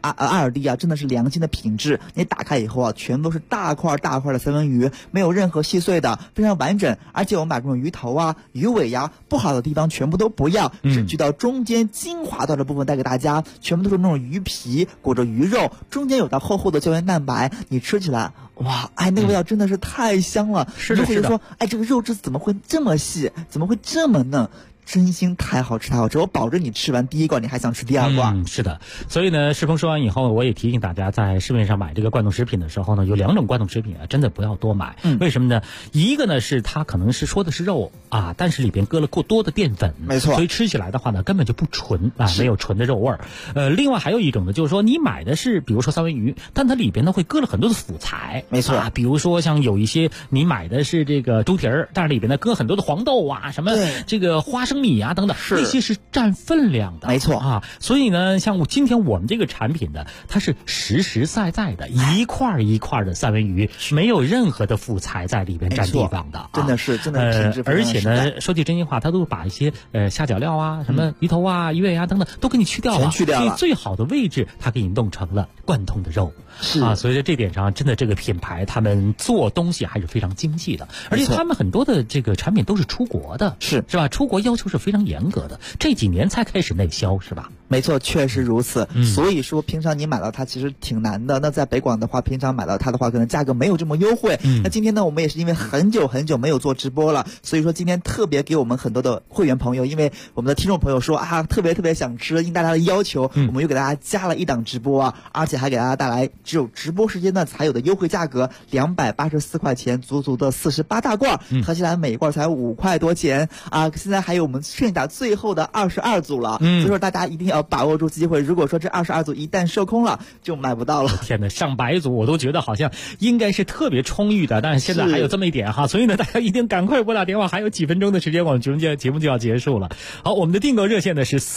2D啊，真的是良心的品质。你打开以后啊，全都是大块大块的三文鱼，没有任何细碎的，非常完整。而且我们把这种鱼头啊、鱼尾呀不好的地方全部都不要，只去到中间精华段的部分带给大家，全部都是那种鱼皮裹着鱼肉，中间有道厚厚的胶原蛋白，你吃起来。哇，那个味道真的是太香了。 是的， 是的。说，这个肉质怎么会这么细？怎么会这么嫩？真心太好吃，太好吃！我保证你吃完第一罐，你还想吃第二罐。 是的，所以呢，世峰说完以后，我也提醒大家，在市面上买这个罐头食品的时候呢，有2种罐头食品啊，真的不要多买。为什么呢？一个呢是它可能是说的是肉啊，但是里边搁了过多的淀粉， 没错， 所以吃起来的话呢，根本就不纯啊，没有纯的肉味儿。另外还有一种呢，就是说你买的是比如说三文鱼，但它里边呢会搁了很多的辅材， 没错啊，比如说像有一些你买的是这个猪蹄儿，但是里边呢搁很多的黄豆啊，什么这个花生米啊等等。那些是占分量的， 没错啊。所以呢，像今天我们这个产品呢，它是实实在在的一块一块的三文鱼，没有任何的辅材在里边占地方的， 真的是品质。 而且呢，说句真心话，它都把一些下脚料啊、什么鱼头啊、鱼尾啊等等都给你去掉了， 全去掉了。 所以最好的位置，它给你弄成了贯通的肉。 是啊，所以在这点上，真的这个品牌他们做东西还是非常精细的，而且他们很多的这个产品都是出国的，是吧？出国要求是非常严格的，这几年才开始内销，是吧？ 没错，确实如此。所以说，平常你买到它其实挺难的。那在北广的话，平常买到它的话，可能价格没有这么优惠。那今天呢，我们也是因为很久没有做直播了，所以说今天特别给我们很多的会员朋友，因为我们的听众朋友说啊，特别想吃，应大家的要求，我们又给大家加了一档直播啊，而且还给大家带来只有直播时间呢才有的优惠价格，284块钱，足的48大罐，合起来每一罐才5块多钱啊！现在还有我们剩下最后的22组了，所以说大家一定要把握住机会。如果说这22组一旦售空了，就买不到了。 天哪，上百组我都觉得好像应该是特别充裕的，但是现在还有这么一点哈，所以呢，大家一定赶快拨打电话，还有几分钟的时间，我们节目就要结束了。好，我们的订购热线呢是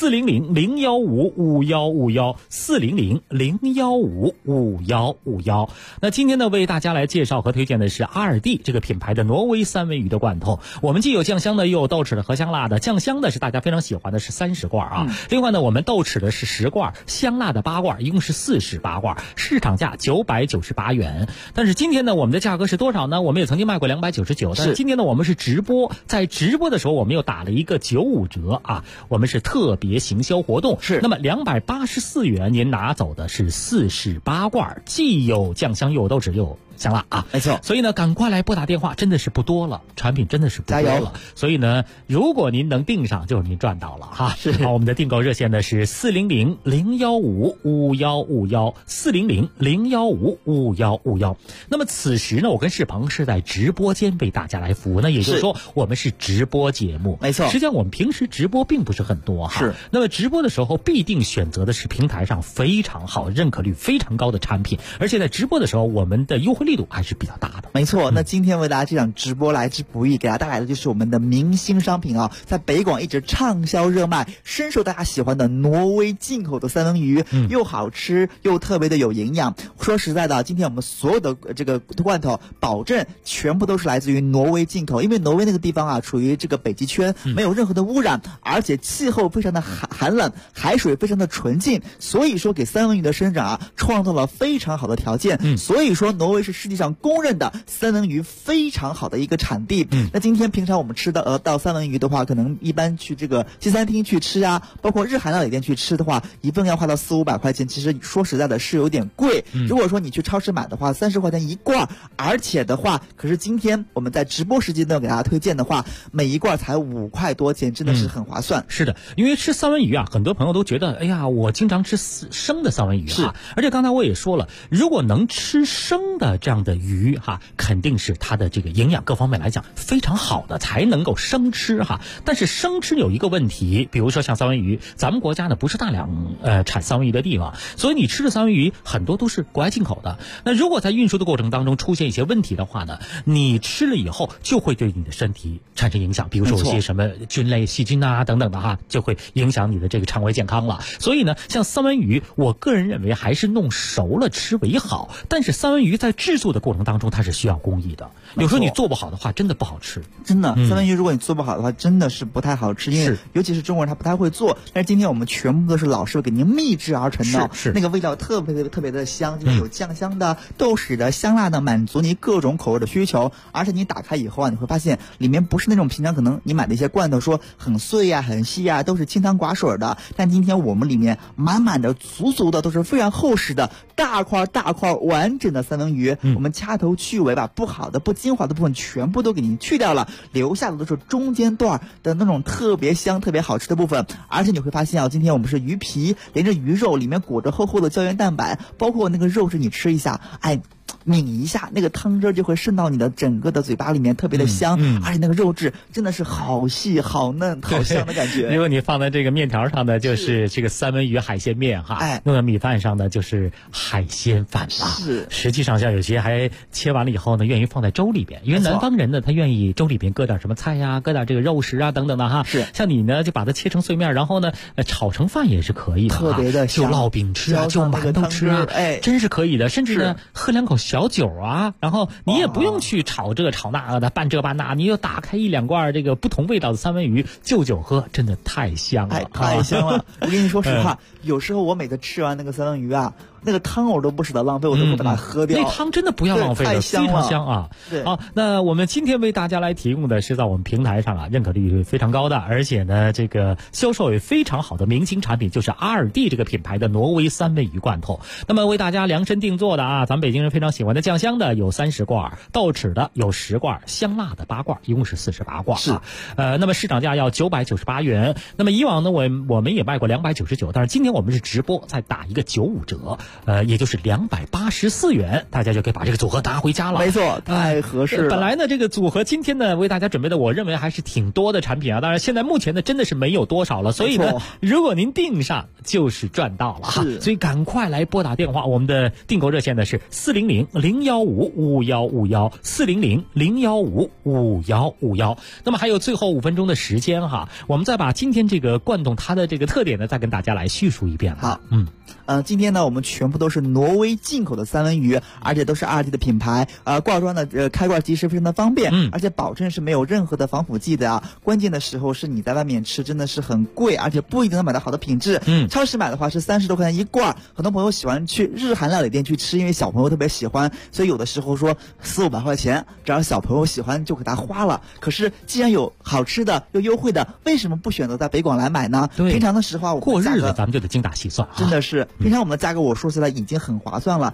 400-015-5151，400-015-5151。那今天呢，为大家来介绍和推荐的是2D这个品牌的挪威三文鱼的罐头。我们既有酱香的，又有豆豉的和香辣的。酱香的是大家非常喜欢的，是30罐啊。另外呢，我们豆豉的是10罐，香辣的8罐，一共是48罐，市场价998元。但是今天呢，我们的价格是多少呢？我们也曾经卖过299，但是今天呢，我们是直播，在直播的时候我们又打了一个95折啊，我们是特别行销活动。是，那么284元您拿走的是48罐，既有酱香又有豆豉又有香辣啊， 没错。 所以呢，赶快来拨打电话，真的是不多了，产品真的是不多了。所以呢，如果您能订上，就是您赚到了哈。 是。 好，我们的订购热线呢是400-015-5151，400-015-5151。那么此时呢，我跟世鹏是在直播间为大家来服务，那也就是说我们是直播节目， 没错。 实际上我们平时直播并不是很多哈， 是。 那么直播的时候必定选择的是平台上非常好、认可率非常高的产品，而且在直播的时候，我们的优惠力度还是比较大的。 没错，那今天为大家这场直播来之不易，给大家带来的就是我们的明星商品啊，在北广一直畅销热卖，深受大家喜欢的挪威进口的三文鱼，又好吃又特别的有营养。说实在的，今天我们所有的这个罐头保证全部都是来自于挪威进口，因为挪威那个地方啊，处于这个北极圈，没有任何的污染，而且气候非常的寒冷，海水非常的纯净，所以说给三文鱼的生长啊创造了非常好的条件。所以说挪威是世界上公认的三文鱼非常好的一个产地。那今天平常我们吃的到三文鱼的话，可能一般去这个西餐厅去吃啊，包括日韩料理店去吃的话，一份要花到400-500块钱，其实说实在的是有点贵。如果说你去超市买的话，30块钱一罐，而且的话，可是今天我们在直播时间段给大家推荐的话，每一罐才5块多钱，真的是很划算。 是的，因为吃三文鱼啊，很多朋友都觉得，哎呀，我经常吃生的三文鱼哈，而且刚才我也说了，如果能吃生的这样的鱼哈，肯定是它的这个营养各方面来讲非常好的，才能够生吃哈。但是生吃有一个问题，比如说像三文鱼，咱们国家呢不是大量产三文鱼的地方，所以你吃的三文鱼很多都是国外进口的。那如果在运输的过程当中出现一些问题的话呢，你吃了以后就会对你的身体产生影响，比如说有些什么菌类细菌啊等等的哈，就会影响你的这个肠胃健康了。所以呢，像三文鱼，我个人认为还是弄熟了吃为好。但是三文鱼在制作的过程当中，它是需要工艺的，有时候你做不好的话，真的不好吃。 真的，三文鱼如果你做不好的话，真的是不太好吃，因为尤其是中国人他不太会做。但是今天我们全部都是老师傅给您秘制而成的，那个味道特别的香，就是有酱香的、豆豉的、香辣的，满足你各种口味的需求。而且你打开以后啊，你会发现里面不是那种平常可能你买的一些罐头说很碎啊、很细啊，都是清汤寡水的。但今天我们里面满满的、足足的都是非常厚实的大块完整的三文鱼，我们掐头去尾，把不好的、不精华的部分全部都给您去掉了，留下的都是中间段的那种特别香、特别好吃的部分。而且你会发现啊，今天我们是鱼皮连着鱼肉，里面裹着厚厚的胶原蛋白，包括那个肉质你吃一下，哎，抿一下，那个汤汁就会渗到你的整个的嘴巴里面，特别的香，而且那个肉质真的是好细、好嫩、好香的感觉。 如果你放在这个面条上呢，就是这个三文鱼海鲜面哈，弄到米饭上呢，就是海鲜饭啦。 是， 实际上像有些还切完了以后呢，愿意放在粥里边，因为南方人呢，他愿意粥里边搁点什么菜呀，搁点这个肉食啊等等的哈。 是， 像你呢，就把它切成碎面，然后呢，炒成饭也是可以的， 特别的就烙饼吃啊，就馒头吃啊，真是可以的。甚至呢，喝2口小酒啊，然后你也不用去炒这炒那的，拌这拌那，你就打开1-2罐这个不同味道的三文鱼就酒喝，真的太香了， 太香了。我跟你说实话，有时候我每次吃完那个三文鱼啊，那个汤我都不舍得浪费，我都会把它喝掉。 那汤真的不要浪费的，非常香啊！好，那我们今天为大家来提供的是在我们平台上啊，认可率非常高的，而且呢，这个销售也非常好的明星产品，就是阿尔蒂这个品牌的挪威三文鱼罐头。那么为大家量身定做的啊，咱们北京人非常喜欢的酱香的有30罐，豆豉的有10罐，香辣的8罐，一共是48罐啊。那么市场价要998元。那么以往呢，我们也卖过299，但是今天我们是直播再打一个95折。也就是284元，大家就可以把这个组合拿回家了。 没错，太合适了。 本来呢，这个组合今天呢为大家准备的，我认为还是挺多的产品啊。当然，现在目前呢真的是没有多少了，所以呢，如果您订上就是赚到了哈。所以赶快来拨打电话，我们的订购热线呢是400-015-5151，400-015-5151。那么还有最后5分钟的时间哈，我们再把今天这个罐头它的这个特点呢，再跟大家来叙述一遍。 好，今天呢，我们全部都是挪威进口的三文鱼，而且都是阿尔蒂的品牌。挂装的开罐其实非常的方便，而且保证是没有任何的防腐剂的啊。关键的时候是你在外面吃真的是很贵，而且不一定能买到好的品质。超市买的话是30多块钱一罐，很多朋友喜欢去日韩料理店去吃，因为小朋友特别喜欢，所以有的时候说400-500块钱，只要小朋友喜欢就给他花了。可是既然有好吃的又优惠的，为什么不选择在北广来买呢？平常的时候过日子咱们就得精打细算， 真的是。平常我们的价格我说说起来已经很划算了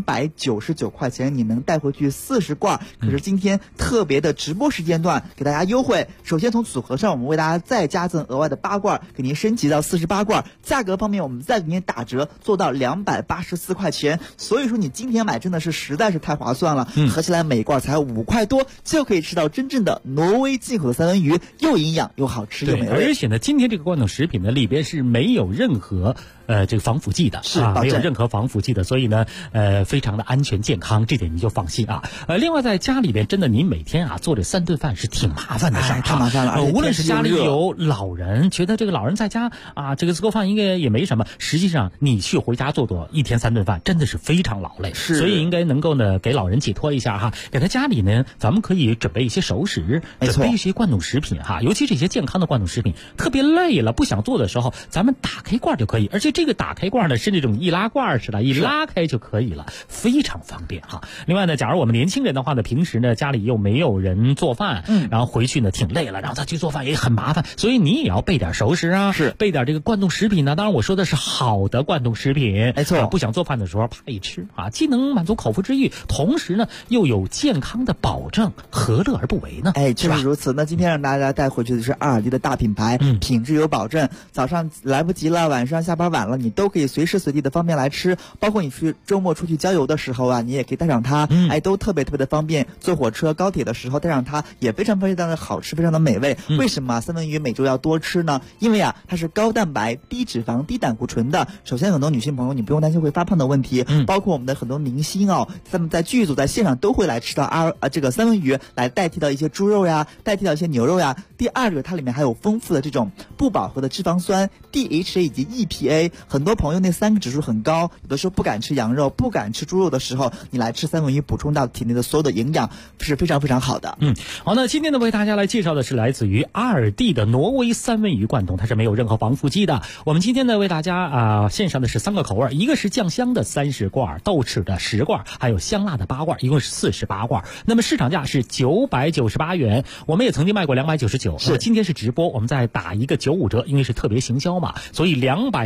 ，299块钱你能带回去40罐。可是今天特别的直播时间段给大家优惠，首先从组合上我们为大家再加赠额外的8罐，给您升级到48罐。价格方面我们再给您打折，做到284块钱。所以说你今天买真的是实在是太划算了，合起来每罐才5块多，就可以吃到真正的挪威进口的三文鱼，又营养又好吃又美味。 而且呢，今天这个罐头食品呢里边是没有任何这个防腐剂的， 是没有任何防腐剂的，所以呢非常的安全健康，这点你就放心啊。另外在家里边真的您每天做这3顿饭是挺麻烦的事儿， 太麻烦了。 无论是家里有老人，觉得这个老人在家这个做饭应该也没什么，实际上你去回家做一天3顿饭真的是非常劳累，所以应该能够呢给老人解脱一下哈。给他家里呢咱们可以准备一些熟食，准备一些罐头食品哈，尤其这些健康的罐头食品，特别累了不想做的时候，咱们打开罐就可以，而且这个打开罐呢是那种易拉罐似的，一拉开就可以了，非常方便哈。另外呢，假如我们年轻人的话呢，平时呢家里又没有人做饭，然后回去呢挺累了，然后他去做饭也很麻烦，所以你也要备点熟食啊， 是备点这个罐头食品呢。当然我说的是好的罐头食品， 没错， 不想做饭的时候啪一吃既能满足口腹之欲，同时呢又有健康的保证，何乐而不为呢？ 就是如此。那今天让大家带回去的是阿尔迪的大品牌，品质有保证，早上来不及了，晚上下班晚了，你都可以随时随地的方便来吃，包括你周末出去郊游的时候你也可以带上它，都特别特别的方便。坐火车高铁的时候带上它也非常非常的好吃，非常的美味。为什么三文鱼每周要多吃呢？因为它是高蛋白、低脂肪、低胆固醇的。首先很多女性朋友你不用担心会发胖的问题，包括我们的很多明星他们在剧组在现场都会来吃到这个三文鱼，来代替到一些猪肉呀，代替到一些牛肉呀。第二个，它里面还有丰富的这种不饱和的脂肪酸 DHA 以及 EPA， 很多朋友那3个指数很高，有的时候不敢吃羊肉不敢吃猪肉的时候，你来吃三文鱼补充到体内的所有的营养是非常非常好的。 好，那今天呢为大家来介绍的是来自于阿尔蒂的挪威三文鱼罐头，它是没有任何防腐剂的。我们今天呢为大家献上的是3个口味，一个是酱香的30罐，豆豉的10罐，还有香辣的8罐，一共是48罐。那么市场价是998元，我们也曾经卖过299，是今天是直播，我们再打一个95折，因为是特别行销嘛，所以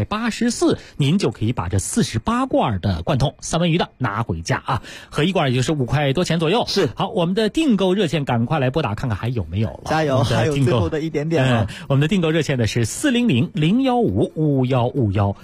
284您就可以把这48罐的罐头三文鱼的拿回家合一罐也就是5块多钱左右。 是好，我们的订购热线赶快来拨打看看还有没有了， 加油，还有最后的一点点了。 我们的订购热线呢是400-015-5151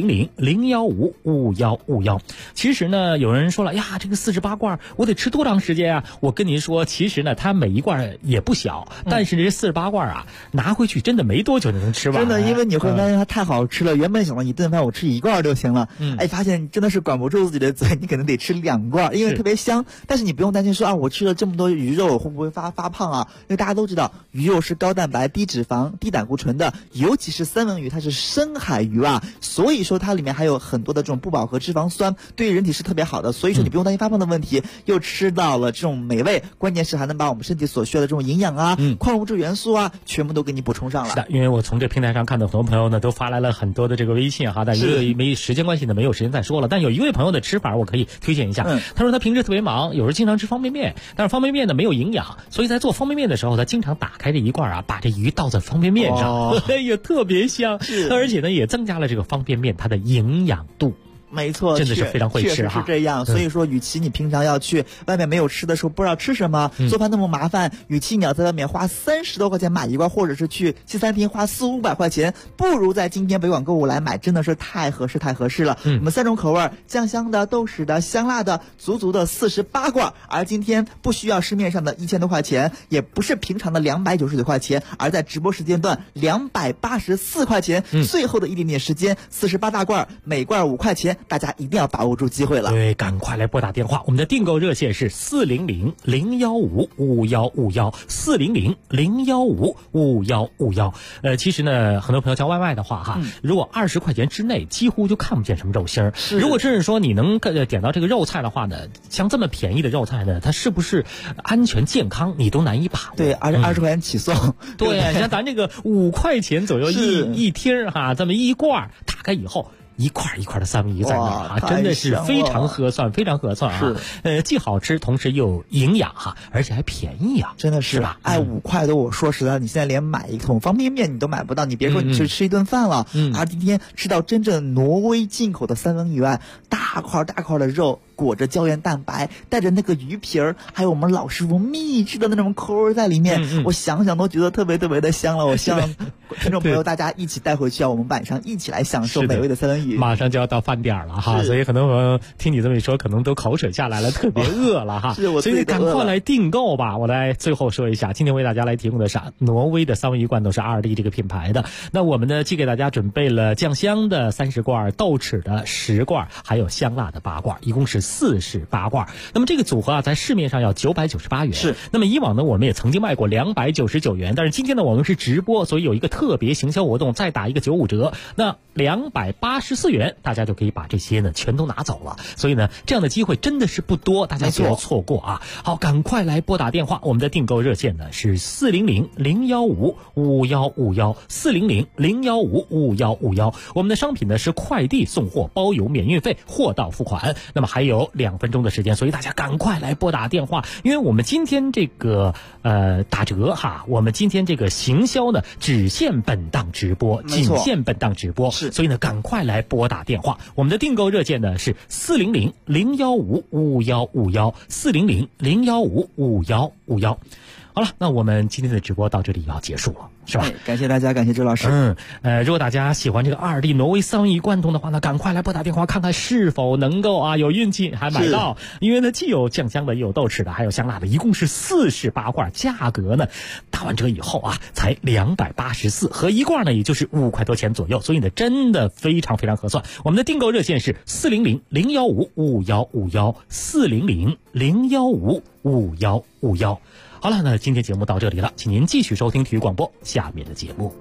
400-015-5151。其实呢有人说了呀，这个48罐我得吃多长时间我跟您说，其实呢它每一罐也不小，但是这48罐拿回去真的没多久就能吃完。 真的，因为你会发现它太好吃了，原本想到一顿饭我吃1罐就行了，发现真的是管不住自己的嘴，你可能得吃2罐，因为特别香。但是你不用担心说我吃了这么多鱼肉会不会发胖因为大家都知道鱼肉是高蛋白、低脂肪、低胆固醇的，尤其是三文鱼它是深海鱼所以说它里面还有很多的这种不饱和脂肪酸，对于人体是特别好的。所以说你不用担心发胖的问题，又吃到了这种美味，关键是还能把我们身体所需要的这种营养矿物质元素全部都给你补充上了。 是的，因为我从这平台上看到很多朋友呢都发来了很多的这个微信但因为没时间关系呢没有时间再说了。但有一位朋友的吃法我可以推荐一下，他说他平时特别忙，有时候经常吃方便面，但是方便面呢没有营养，所以在做方便面的时候他经常打开这一罐把这鱼倒在方便面上，也特别香，而且呢也增加了这个方便面它的营养度。 没错， 真的是非常会吃确实是这样。所以说与其你平常要去外面没有吃的时候不知道吃什么，做饭那么麻烦，与其你要在外面花30多块钱买一罐，或者是去西餐厅花400-500块钱，不如在今天北广购物来买，真的是太合适了。我们3种口味，酱香的、豆豉的、香辣的，足足的48罐。而今天不需要市面上的1000多块钱，也不是平常的299块钱，而在直播时间段284块钱，最后的一点点时间，48大罐，每罐5块钱。大家一定要把握住机会了。 对，赶快来拨打电话，我们的订购热线是400-015-5151 400-015-5151。其实呢很多朋友叫外卖的话如果20块钱之内几乎就看不见什么肉馅儿。如果真是说你能点到这个肉菜的话呢，像这么便宜的肉菜呢，它是不是安全健康你都难以把握。 对，而且20块钱起送。 对，像咱这个5块钱左右一听这么一罐打开以后一块一块的三文鱼在那儿啊，真的是非常合算，非常合算啊。 是， 既好吃，同时又营养哈，而且还便宜啊， 真的是吧 ？5块多，我说实在，你现在连买一桶方便面你都买不到，你别说你去吃一顿饭了。而今天吃到真正挪威进口的三文鱼啊，大块大块的肉，裹着胶原蛋白，带着那个鱼皮儿，还有我们老师傅秘制的那种口味在里面，我想想都觉得特别特别的香了。我希望听众朋友大家一起带回去啊，我们晚上一起来享受美味的三文鱼。 马上就要到饭点了哈，所以很多朋友听你这么一说，可能都口水下来了，特别饿了哈。 是， 所以赶快来订购吧。我来最后说一下，今天为大家来提供的是挪威的三文鱼罐头，是2D这个品牌的。那我们呢，既给大家准备了酱香的30罐，豆豉的10罐，还有香辣的8罐，一共是48罐。那么这个组合啊，在市面上要998元。 是。 那么以往呢，我们也曾经卖过299元，但是今天呢，我们是直播，所以有一个特别行销活动，再打一个95折。那284元，大家就可以把这些呢全都拿走了。所以呢，这样的机会真的是不多，大家不要错过啊！好，赶快来拨打电话，我们的订购热线呢是400-015-5151，400-015-5151。我们的商品呢是快递送货，包邮免运费，货到付款。那么还有2分钟的时间，所以大家赶快来拨打电话，因为我们今天这个打折哈，我们今天这个行销呢只限本档直播，仅限本档直播， 是， 所以呢赶快来拨打电话。我们的订购热线呢是400-015-5151，400-015-5151。好了，那我们今天的直播到这里要结束了，是吧？ 感谢大家，感谢周老师。 如果大家喜欢这个2D挪威三文鱼罐头的话呢，赶快来拨打电话看看是否能够啊有运气还买到，因为呢既有酱香的，也有豆豉的，还有香辣的，一共是48罐，价格呢打完折以后啊才284，合一罐呢也就是5块多钱左右，所以呢真的非常非常合算。我们的订购热线是400-015-5151，400-015-5151。好了，那今天节目到这里了，请您继续收听体育广播下面的节目。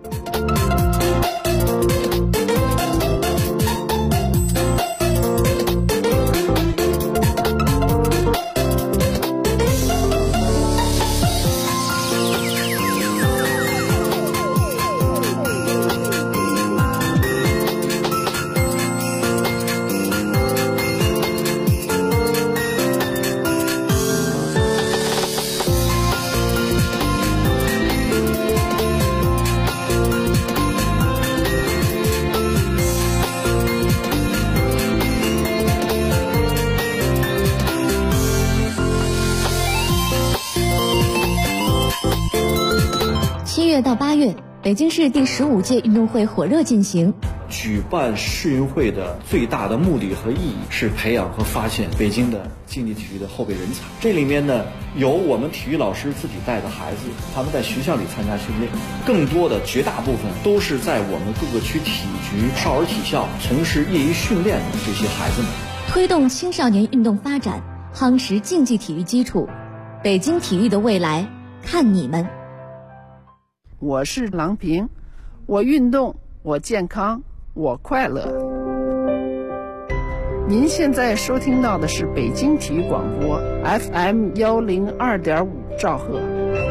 到8月，北京市第15届运动会火热进行。 举办世运会的最大的目的和意义是培养和发现北京的竞技体育的后备人才。这里面呢，有我们体育老师自己带的孩子，他们在学校里参加训练，更多的绝大部分都是在我们各个区体局、少儿体校从事业余训练的这些孩子们。 推动青少年运动发展，夯实竞技体育基础，北京体育的未来看你们。 我是郎平，我运动，我健康，我快乐。您现在收听到的是北京体育广播 FM 102.5兆赫。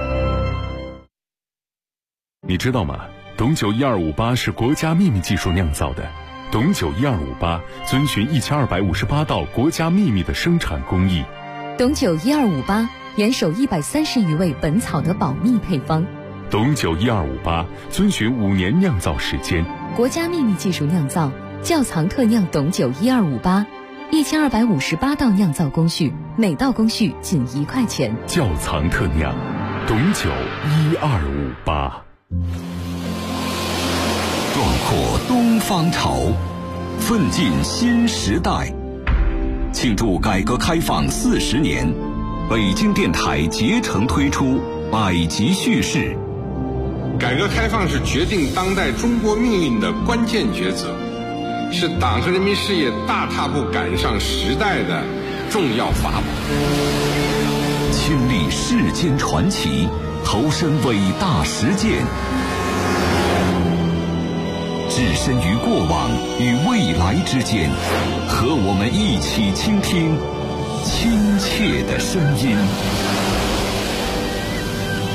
你知道吗？董酒1258是国家秘密技术酿造的。董酒1258遵循1258道国家秘密的生产工艺。 董酒1258严守130余味本草的保密配方。 董酒1258遵循5年酿造时间， 国家秘密技术酿造，窖藏特酿董酒1258，1258道酿造工序，每道工序仅1块钱。 窖藏特酿，董酒1258。 壮阔东方潮，奋进新时代。庆祝改革开放40年，北京电台竭诚推出百集叙事。 改革开放是决定当代中国命运的关键抉择，是党和人民事业大踏步赶上时代的重要法宝。 亲历世间传奇，投身伟大实践，置身于过往与未来之间，和我们一起倾听亲切的声音。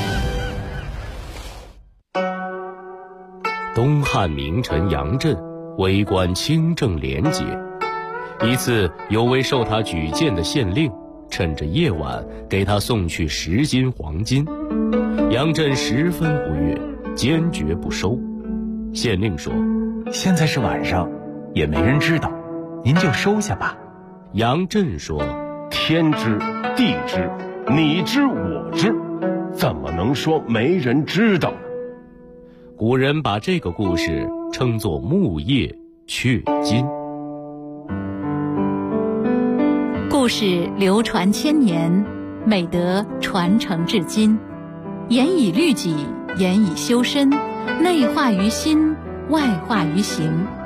东汉名臣杨震为官清正廉洁。一次，有位受他举荐的县令，趁着夜晚给他送去10斤黄金。杨震十分不悦，坚决不收。县令说：“ 现在是晚上，也没人知道，您就收下吧。” 杨震说：“ 天知地知，你知我知，怎么能说没人知道呢？” 古人把这个故事称作木叶雀金。 故事流传千年，美德传承至今。严以律己，严以修身，内化于心，外化于行。